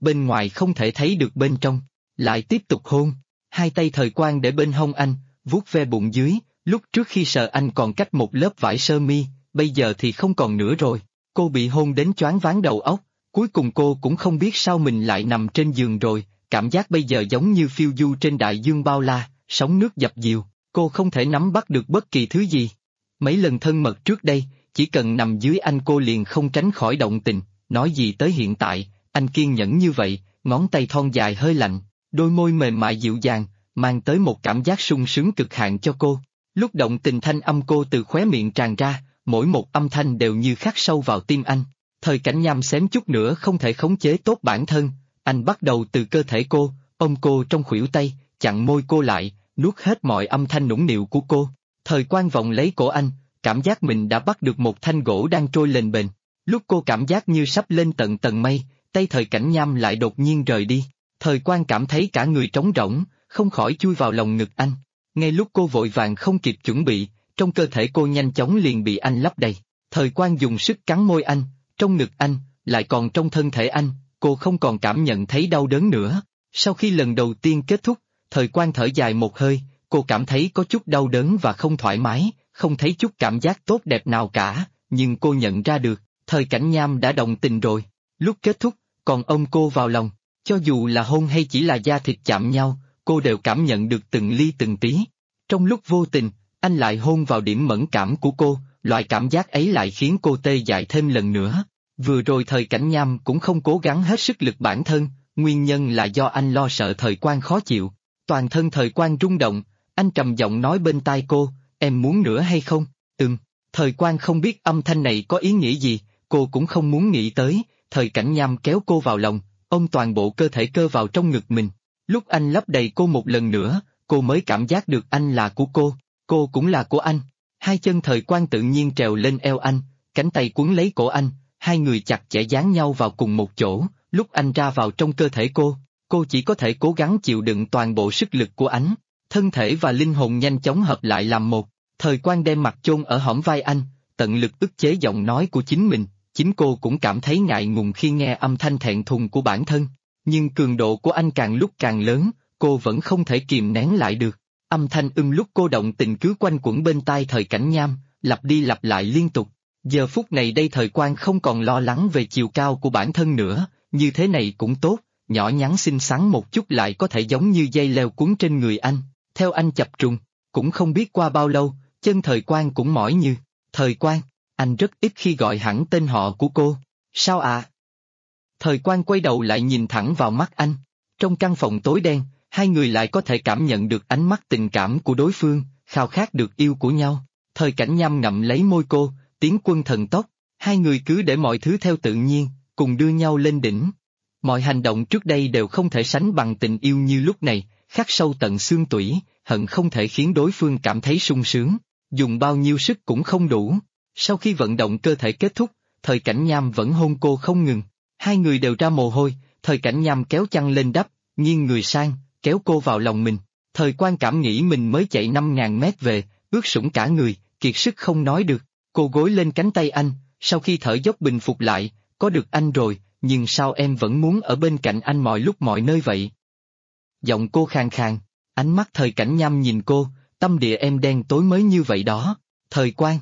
bên ngoài không thể thấy được bên trong. Lại tiếp tục hôn. Hai tay Thời Quang để bên hông anh, vuốt ve bụng dưới, lúc trước khi sợ anh còn cách một lớp vải sơ mi, bây giờ thì không còn nữa rồi. Cô bị hôn đến choáng váng đầu óc, cuối cùng cô cũng không biết sao mình lại nằm trên giường rồi, cảm giác bây giờ giống như phiêu du trên đại dương bao la, sóng nước dập dìu, cô không thể nắm bắt được bất kỳ thứ gì. Mấy lần thân mật trước đây, chỉ cần nằm dưới anh cô liền không tránh khỏi động tình, nói gì tới hiện tại, anh kiên nhẫn như vậy, ngón tay thon dài hơi lạnh, đôi môi mềm mại dịu dàng, mang tới một cảm giác sung sướng cực hạn cho cô. Lúc động tình thanh âm cô từ khóe miệng tràn ra, mỗi một âm thanh đều như khắc sâu vào tim anh. Thời Cảnh Nham xém chút nữa không thể khống chế tốt bản thân, anh bắt đầu từ cơ thể cô, ôm cô trong khuỷu tay, chặn môi cô lại, nuốt hết mọi âm thanh nũng nịu của cô. Thời Quang vòng lấy cổ anh, cảm giác mình đã bắt được một thanh gỗ đang trôi lên bềnh. Lúc cô cảm giác như sắp lên tận tầng mây, tay Thời Cảnh Nham lại đột nhiên rời đi. Thời Quang cảm thấy cả người trống rỗng, không khỏi chui vào lòng ngực anh. Ngay lúc cô vội vàng không kịp chuẩn bị, trong cơ thể cô nhanh chóng liền bị anh lấp đầy. Thời Quang dùng sức cắn môi anh, trong ngực anh, lại còn trong thân thể anh, cô không còn cảm nhận thấy đau đớn nữa. Sau khi lần đầu tiên kết thúc, Thời Quang thở dài một hơi, cô cảm thấy có chút đau đớn và không thoải mái, không thấy chút cảm giác tốt đẹp nào cả, nhưng cô nhận ra được, Thời Cảnh Nham đã động tình rồi. Lúc kết thúc, còn ôm cô vào lòng, cho dù là hôn hay chỉ là da thịt chạm nhau, cô đều cảm nhận được từng ly từng tí. Trong lúc vô tình, anh lại hôn vào điểm mẫn cảm của cô, loại cảm giác ấy lại khiến cô tê dại thêm lần nữa. Vừa rồi Thời Cảnh Nham cũng không cố gắng hết sức lực bản thân, nguyên nhân là do anh lo sợ Thời Quang khó chịu. Toàn thân Thời Quang rung động, anh trầm giọng nói bên tai cô, em muốn nữa hay không? Thời Quang không biết âm thanh này có ý nghĩa gì, cô cũng không muốn nghĩ tới. Thời Cảnh Nham kéo cô vào lòng, ôm toàn bộ cơ thể cơ vào trong ngực mình. Lúc anh lấp đầy cô một lần nữa, cô mới cảm giác được anh là của cô cũng là của anh. Hai chân Thời Quang tự nhiên trèo lên eo anh, cánh tay quấn lấy cổ anh, hai người chặt chẽ dán nhau vào cùng một chỗ. Lúc anh ra vào trong cơ thể cô chỉ có thể cố gắng chịu đựng toàn bộ sức lực của anh. Thân thể và linh hồn nhanh chóng hợp lại làm một. Thời Quang đem mặt chôn ở hõm vai anh, tận lực ức chế giọng nói của chính mình. Chính cô cũng cảm thấy ngại ngùng khi nghe âm thanh thẹn thùng của bản thân. Nhưng cường độ của anh càng lúc càng lớn, cô vẫn không thể kìm nén lại được. Âm thanh lúc cô động tình cứ quanh quẩn bên tai Thời Cảnh Nham, lặp đi lặp lại liên tục. Giờ phút này đây Thời Quang không còn lo lắng về chiều cao của bản thân nữa, như thế này cũng tốt, nhỏ nhắn xinh xắn một chút lại có thể giống như dây leo cuốn trên người anh. Theo anh chập trùng, cũng không biết qua bao lâu, chân Thời Quang cũng mỏi như. Thời Quang, anh rất ít khi gọi hẳn tên họ của cô. Sao ạ? Thời Quang quay đầu lại nhìn thẳng vào mắt anh. Trong căn phòng tối đen, hai người lại có thể cảm nhận được ánh mắt tình cảm của đối phương, khao khát được yêu của nhau. Thời Cảnh Nham ngậm lấy môi cô, tiến quân thần tốc, hai người cứ để mọi thứ theo tự nhiên, cùng đưa nhau lên đỉnh. Mọi hành động trước đây đều không thể sánh bằng tình yêu như lúc này, khắc sâu tận xương tủy, hận không thể khiến đối phương cảm thấy sung sướng, dùng bao nhiêu sức cũng không đủ. Sau khi vận động cơ thể kết thúc, Thời Cảnh Nham vẫn hôn cô không ngừng. Hai người đều ra mồ hôi, Thời Cảnh Nham kéo chăn lên đắp, nghiêng người sang, kéo cô vào lòng mình. Thời Quang cảm nghĩ mình mới chạy 5.000 mét về, ướt sũng cả người, kiệt sức không nói được. Cô gối lên cánh tay anh, sau khi thở dốc bình phục lại, có được anh rồi, nhưng sao em vẫn muốn ở bên cạnh anh mọi lúc mọi nơi vậy? Giọng cô khàn khàn, ánh mắt Thời Cảnh Nham nhìn cô, tâm địa em đen tối mới như vậy đó. Thời Quang.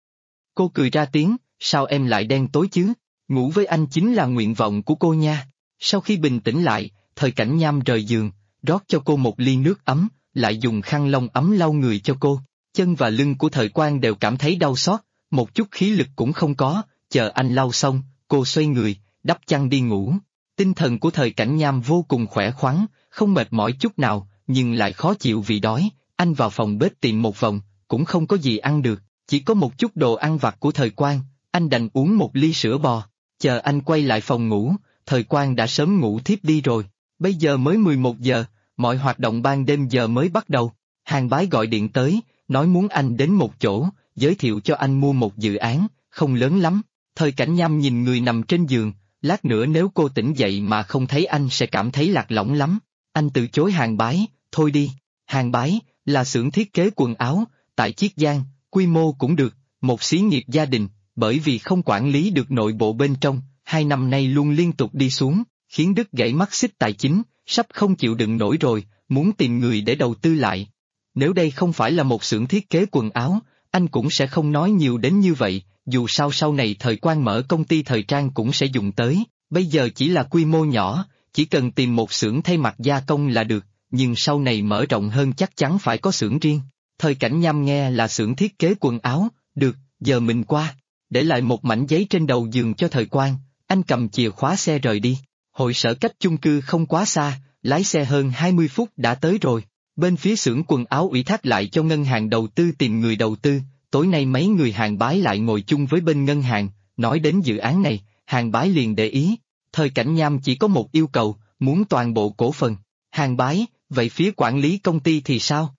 Cô cười ra tiếng, sao em lại đen tối chứ? Ngủ với anh chính là nguyện vọng của cô nha. Sau khi bình tĩnh lại, Thời Cảnh Nham rời giường, rót cho cô một ly nước ấm, lại dùng khăn lông ấm lau người cho cô. Chân và lưng của Thời Quang đều cảm thấy đau xót, một chút khí lực cũng không có. Chờ anh lau xong, cô xoay người, đắp chăn đi ngủ. Tinh thần của Thời Cảnh Nham vô cùng khỏe khoắn, không mệt mỏi chút nào, nhưng lại khó chịu vì đói. Anh vào phòng bếp tìm một vòng, cũng không có gì ăn được, chỉ có một chút đồ ăn vặt của Thời Quang. Anh đành uống một ly sữa bò. Chờ anh quay lại phòng ngủ, Thời Quang đã sớm ngủ thiếp đi rồi. Bây giờ mới 11 giờ, mọi hoạt động ban đêm giờ mới bắt đầu. Hàng Bái gọi điện tới, nói muốn anh đến một chỗ, giới thiệu cho anh mua một dự án, không lớn lắm. Thời Cảnh Nham nhìn người nằm trên giường, lát nữa nếu cô tỉnh dậy mà không thấy anh sẽ cảm thấy lạc lõng lắm. Anh từ chối Hàng Bái, thôi đi. Hàng Bái là xưởng thiết kế quần áo, tại Chiết Giang, quy mô cũng được, một xí nghiệp gia đình, bởi vì không quản lý được nội bộ bên trong, 2 năm nay luôn liên tục đi xuống, khiến đứt gãy mắt xích tài chính, sắp không chịu đựng nổi rồi, muốn tìm người để đầu tư lại. Nếu đây không phải là một xưởng thiết kế quần áo, anh cũng sẽ không nói nhiều đến như vậy, dù sao sau này Thời Quang mở công ty thời trang cũng sẽ dùng tới, bây giờ chỉ là quy mô nhỏ, chỉ cần tìm một xưởng thay mặt gia công là được, nhưng sau này mở rộng hơn chắc chắn phải có xưởng riêng. Thời Cảnh Nham nghe là xưởng thiết kế quần áo, được, giờ mình qua, để lại một mảnh giấy trên đầu giường cho Thời Quang, anh cầm chìa khóa xe rời đi. Hội sở cách chung cư không quá xa, lái xe hơn 20 phút đã tới rồi. Bên phía xưởng quần áo ủy thác lại cho ngân hàng đầu tư tìm người đầu tư, tối nay mấy người Hàng Bái lại ngồi chung với bên ngân hàng, nói đến dự án này, Hàng Bái liền để ý. Thời Cảnh Nham chỉ có một yêu cầu, muốn toàn bộ cổ phần. Hàng Bái, vậy phía quản lý công ty thì sao?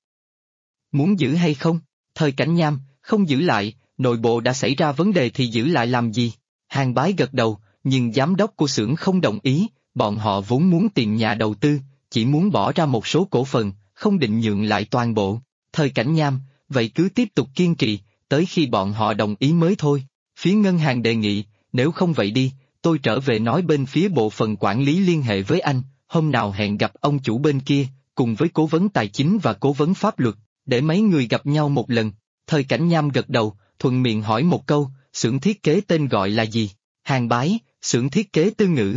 Muốn giữ hay không? Thời Cảnh Nham, không giữ lại, nội bộ đã xảy ra vấn đề thì giữ lại làm gì? Hàng Bái gật đầu, nhưng giám đốc của xưởng không đồng ý, bọn họ vốn muốn tìm nhà đầu tư, chỉ muốn bỏ ra một số cổ phần, không định nhượng lại toàn bộ. Thời Cảnh Nham, vậy cứ tiếp tục kiên trì, tới khi bọn họ đồng ý mới thôi. Phía ngân hàng đề nghị, nếu không vậy đi, tôi trở về nói bên phía bộ phận quản lý liên hệ với anh, hôm nào hẹn gặp ông chủ bên kia, cùng với cố vấn tài chính và cố vấn pháp luật, để mấy người gặp nhau một lần. Thời Cảnh Nham gật đầu, thuận miệng hỏi một câu, xưởng thiết kế tên gọi là gì? Hàng Bái, xưởng thiết kế Tư Ngữ.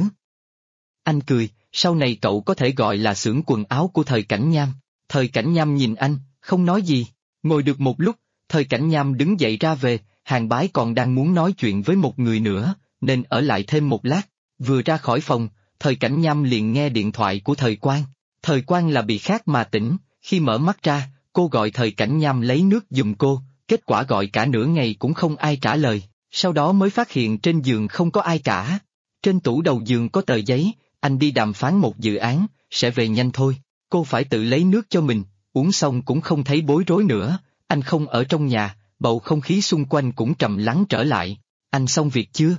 Anh cười, sau này cậu có thể gọi là xưởng quần áo của Thời Cảnh Nham. Thời Cảnh Nham nhìn anh, không nói gì. Ngồi được một lúc, Thời Cảnh Nham đứng dậy ra về, Hàng Bái còn đang muốn nói chuyện với một người nữa, nên ở lại thêm một lát. Vừa ra khỏi phòng, Thời Cảnh Nham liền nghe điện thoại của Thời Quang. Thời Quang là bị khát mà tỉnh, khi mở mắt ra, cô gọi Thời Cảnh Nham lấy nước giùm cô, kết quả gọi cả nửa ngày cũng không ai trả lời, sau đó mới phát hiện trên giường không có ai cả. Trên tủ đầu giường có tờ giấy, anh đi đàm phán một dự án, sẽ về nhanh thôi. Cô phải tự lấy nước cho mình, uống xong cũng không thấy bối rối nữa, anh không ở trong nhà, bầu không khí xung quanh cũng trầm lắng trở lại. Anh xong việc chưa?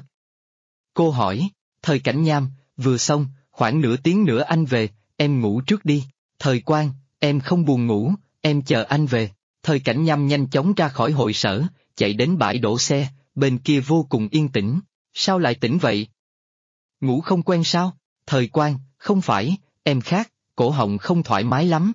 Cô hỏi. Thời Cảnh Nham, vừa xong, khoảng nửa tiếng nữa anh về, em ngủ trước đi. Thời Quang, em không buồn ngủ, em chờ anh về. Thời Cảnh Nham nhanh chóng ra khỏi hội sở, chạy đến bãi đổ xe, bên kia vô cùng yên tĩnh. Sao lại tỉnh vậy? Ngủ không quen sao? Thời Quang, không phải, em khát, cổ họng không thoải mái lắm.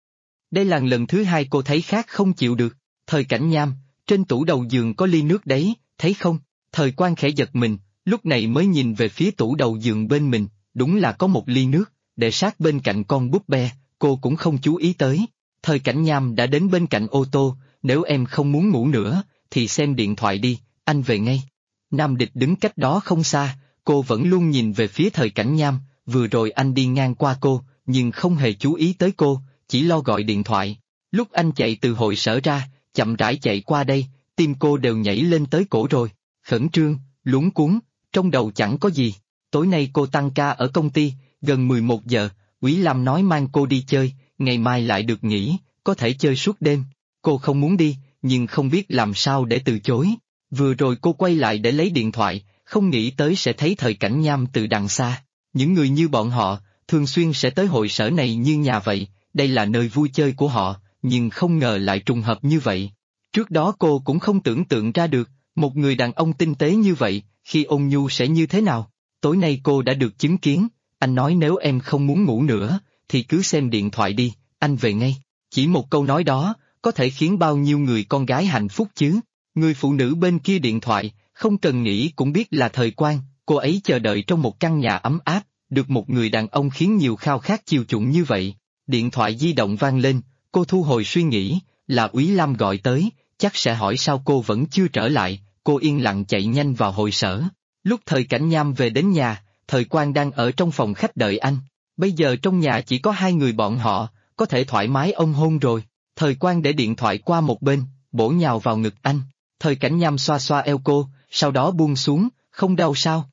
Đây là lần thứ hai cô thấy khát không chịu được. Thời Cảnh Nham, trên tủ đầu giường có ly nước đấy, thấy không? Thời Quang khẽ giật mình, lúc này mới nhìn về phía tủ đầu giường bên mình, đúng là có một ly nước, để sát bên cạnh con búp bê, cô cũng không chú ý tới. Thời Cảnh Nham đã đến bên cạnh ô tô, nếu em không muốn ngủ nữa, thì xem điện thoại đi, anh về ngay. Nam Địch đứng cách đó không xa, cô vẫn luôn nhìn về phía Thời Cảnh Nham, vừa rồi anh đi ngang qua cô, nhưng không hề chú ý tới cô, chỉ lo gọi điện thoại. Lúc anh chạy từ hội sở ra, chậm rãi chạy qua đây, tim cô đều nhảy lên tới cổ rồi, khẩn trương, luống cuống, trong đầu chẳng có gì. Tối nay cô tăng ca ở công ty, gần 11 giờ, Úy Lam nói mang cô đi chơi, ngày mai lại được nghỉ, có thể chơi suốt đêm. Cô không muốn đi, nhưng không biết làm sao để từ chối. Vừa rồi cô quay lại để lấy điện thoại, không nghĩ tới sẽ thấy Thời Cảnh Nham từ đằng xa. Những người như bọn họ, thường xuyên sẽ tới hội sở này như nhà vậy, đây là nơi vui chơi của họ, nhưng không ngờ lại trùng hợp như vậy. Trước đó cô cũng không tưởng tượng ra được, một người đàn ông tinh tế như vậy, khi ôn nhu sẽ như thế nào. Tối nay cô đã được chứng kiến, anh nói nếu em không muốn ngủ nữa, thì cứ xem điện thoại đi, anh về ngay. Chỉ một câu nói đó, có thể khiến bao nhiêu người con gái hạnh phúc chứ. Người phụ nữ bên kia điện thoại, không cần nghĩ cũng biết là Thời Quang, cô ấy chờ đợi trong một căn nhà ấm áp, được một người đàn ông khiến nhiều khao khát chiều chuộng như vậy. Điện thoại di động vang lên, cô thu hồi suy nghĩ, là Úy Lam gọi tới, chắc sẽ hỏi sao cô vẫn chưa trở lại, cô yên lặng chạy nhanh vào hội sở. Lúc Thời Cảnh Nham về đến nhà, Thời Quang đang ở trong phòng khách đợi anh. Bây giờ trong nhà chỉ có hai người bọn họ, có thể thoải mái ôm hôn rồi. Thời Quang để điện thoại qua một bên, bổ nhào vào ngực anh. Thời Cảnh Nham xoa xoa eo cô, sau đó buông xuống, không đau sao?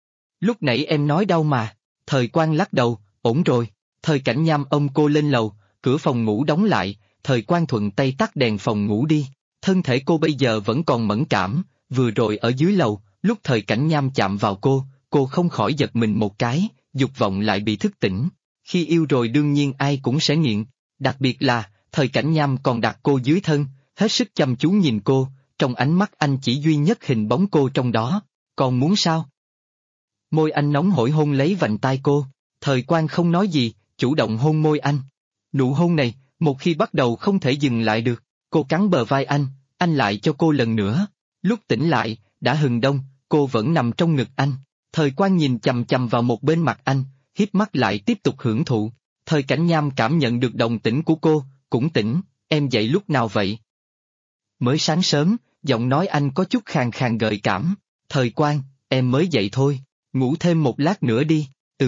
Lúc nãy em nói đau mà. Thời Quang lắc đầu, ổn rồi. Thời Cảnh Nham ôm cô lên lầu, cửa phòng ngủ đóng lại, Thời Quang thuận tay tắt đèn phòng ngủ đi. Thân thể cô bây giờ vẫn còn mẫn cảm, vừa rồi ở dưới lầu, lúc Thời Cảnh Nham chạm vào cô không khỏi giật mình một cái, dục vọng lại bị thức tỉnh. Khi yêu rồi đương nhiên ai cũng sẽ nghiện, đặc biệt là, Thời Cảnh Nham còn đặt cô dưới thân, hết sức chăm chú nhìn cô, trong ánh mắt anh chỉ duy nhất hình bóng cô trong đó. Còn muốn sao? Môi anh nóng hổi hôn lấy vành tai cô, Thời Quang không nói gì, chủ động hôn môi anh. Nụ hôn này, một khi bắt đầu không thể dừng lại được, cô cắn bờ vai anh lại cho cô lần nữa. Lúc tỉnh lại, đã hừng đông, cô vẫn nằm trong ngực anh. Thời Quang nhìn chằm chằm vào một bên mặt anh, híp mắt lại tiếp tục hưởng thụ. Thời Cảnh Nham cảm nhận được đồng tĩnh của cô, cũng tỉnh, em dậy lúc nào vậy? Mới sáng sớm, giọng nói anh có chút khàn khàn gợi cảm. Thời Quang, em mới dậy thôi, ngủ thêm một lát nữa đi.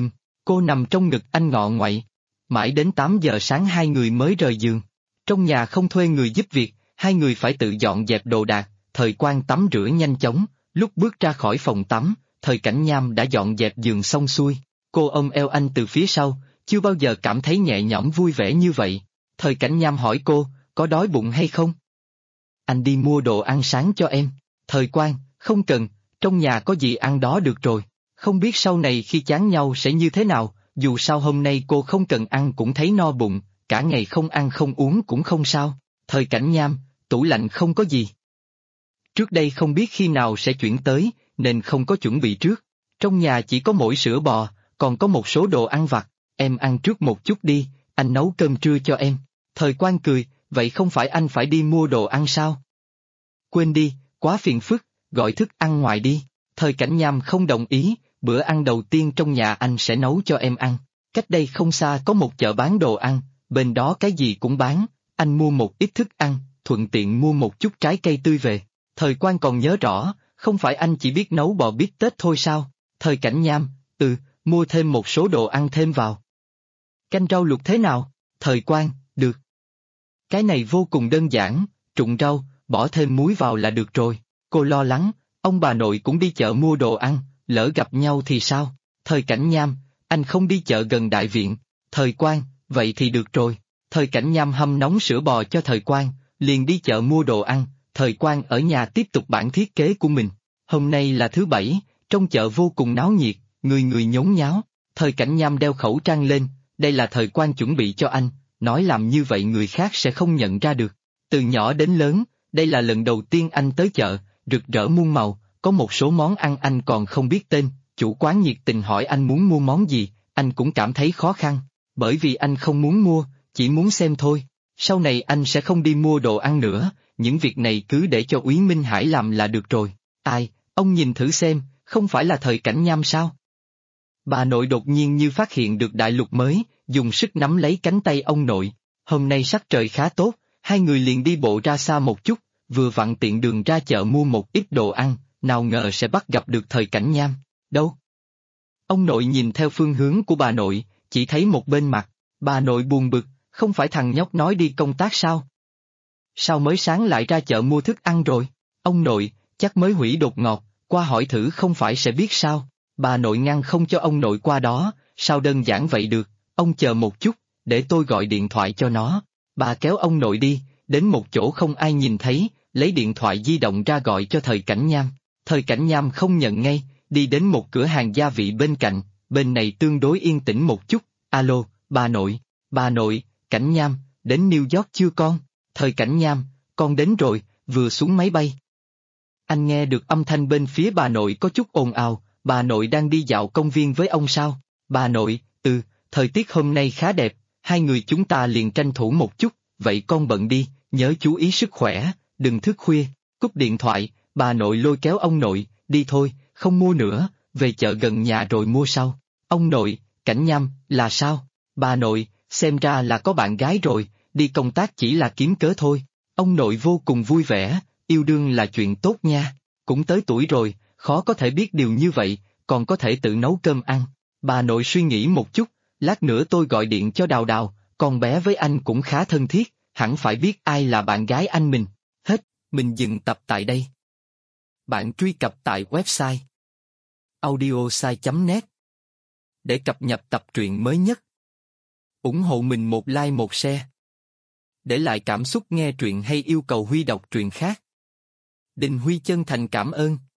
Cô nằm trong ngực anh ngọ ngoậy. Mãi đến 8 giờ sáng hai người mới rời giường. Trong nhà không thuê người giúp việc, hai người phải tự dọn dẹp đồ đạc. Thời Quang tắm rửa nhanh chóng, lúc bước ra khỏi phòng tắm, Thời Cảnh Nham đã dọn dẹp giường xong xuôi. Cô ôm eo anh từ phía sau, chưa bao giờ cảm thấy nhẹ nhõm vui vẻ như vậy. Thời Cảnh Nham hỏi cô, có đói bụng hay không? Anh đi mua đồ ăn sáng cho em. Thời Quang, không cần, trong nhà có gì ăn đó được rồi. Không biết sau này khi chán nhau sẽ như thế nào, dù sao hôm nay cô không cần ăn cũng thấy no bụng, cả ngày không ăn không uống cũng không sao. Thời Cảnh Nham, tủ lạnh không có gì. Trước đây không biết khi nào sẽ chuyển tới, nên không có chuẩn bị trước. Trong nhà chỉ có mỗi sữa bò, còn có một số đồ ăn vặt, em ăn trước một chút đi, anh nấu cơm trưa cho em. Thời Quang cười, vậy không phải anh phải đi mua đồ ăn sao? Quên đi, quá phiền phức, gọi thức ăn ngoài đi. Thời Cảnh Nham không đồng ý, bữa ăn đầu tiên trong nhà anh sẽ nấu cho em ăn. Cách đây không xa có một chợ bán đồ ăn, bên đó cái gì cũng bán, anh mua một ít thức ăn, thuận tiện mua một chút trái cây tươi về. Thời Quang còn nhớ rõ, không phải anh chỉ biết nấu bò bít tết thôi sao? Thời Cảnh Nham, mua thêm một số đồ ăn thêm vào. Canh rau luộc thế nào? Thời Quang, được. Cái này vô cùng đơn giản, trụng rau, bỏ thêm muối vào là được rồi. Cô lo lắng, ông bà nội cũng đi chợ mua đồ ăn, lỡ gặp nhau thì sao? Thời Cảnh Nham, anh không đi chợ gần đại viện. Thời Quang, vậy thì được rồi. Thời Cảnh Nham hâm nóng sữa bò cho Thời Quang, liền đi chợ mua đồ ăn. Thời Quang ở nhà tiếp tục bản thiết kế của mình. Hôm nay là thứ Bảy, trong chợ vô cùng náo nhiệt, người người nhốn nháo. Thời Cảnh Nham đeo khẩu trang lên, đây là Thời Quang chuẩn bị cho anh, nói làm như vậy người khác sẽ không nhận ra được. Từ nhỏ đến lớn, đây là lần đầu tiên anh tới chợ, rực rỡ muôn màu, có một số món ăn anh còn không biết tên, chủ quán nhiệt tình hỏi anh muốn mua món gì, anh cũng cảm thấy khó khăn, bởi vì anh không muốn mua, chỉ muốn xem thôi. Sau này anh sẽ không đi mua đồ ăn nữa, những việc này cứ để cho Úy Minh Hải làm là được rồi. Ai, ông nhìn thử xem, không phải là Thời Cảnh Nham sao? Bà nội đột nhiên như phát hiện được đại lục mới, dùng sức nắm lấy cánh tay ông nội. Hôm nay sắc trời khá tốt, hai người liền đi bộ ra xa một chút, vừa vặn tiện đường ra chợ mua một ít đồ ăn, nào ngờ sẽ bắt gặp được Thời Cảnh Nham. Đâu? Ông nội nhìn theo phương hướng của bà nội, chỉ thấy một bên mặt. Bà nội buồn bực, không phải thằng nhóc nói đi công tác sao? Sao mới sáng lại ra chợ mua thức ăn rồi? Ông nội, chắc mới hủy đột ngột, qua hỏi thử không phải sẽ biết sao? Bà nội ngăn không cho ông nội qua đó, sao đơn giản vậy được, ông chờ một chút, để tôi gọi điện thoại cho nó. Bà kéo ông nội đi, đến một chỗ không ai nhìn thấy, lấy điện thoại di động ra gọi cho Thời Cảnh Nham. Thời Cảnh Nham không nhận ngay, đi đến một cửa hàng gia vị bên cạnh, bên này tương đối yên tĩnh một chút. Alo, bà nội, Cảnh Nham, đến New York chưa con? Thời Cảnh Nham, con đến rồi, vừa xuống máy bay. Anh nghe được âm thanh bên phía bà nội có chút ồn ào, bà nội đang đi dạo công viên với ông sao? Bà nội, thời tiết hôm nay khá đẹp, hai người chúng ta liền tranh thủ một chút, vậy con bận đi, nhớ chú ý sức khỏe, đừng thức khuya. Cúp điện thoại, bà nội lôi kéo ông nội, đi thôi, không mua nữa, về chợ gần nhà rồi mua sau. Ông nội, Cảnh Nham, là sao? Bà nội, xem ra là có bạn gái rồi, đi công tác chỉ là kiếm cớ thôi. Ông nội vô cùng vui vẻ, yêu đương là chuyện tốt nha, cũng tới tuổi rồi, khó có thể biết điều như vậy, còn có thể tự nấu cơm ăn. Bà nội suy nghĩ một chút, lát nữa tôi gọi điện cho Đào Đào, con bé với anh cũng khá thân thiết, hẳn phải biết ai là bạn gái anh mình. Hết, mình dừng tập tại đây. Bạn truy cập tại website audiosai.net để cập nhật tập truyện mới nhất. Ủng hộ mình một like một share. Để lại cảm xúc nghe truyện hay yêu cầu Huy đọc truyện khác. Đình Huy chân thành cảm ơn.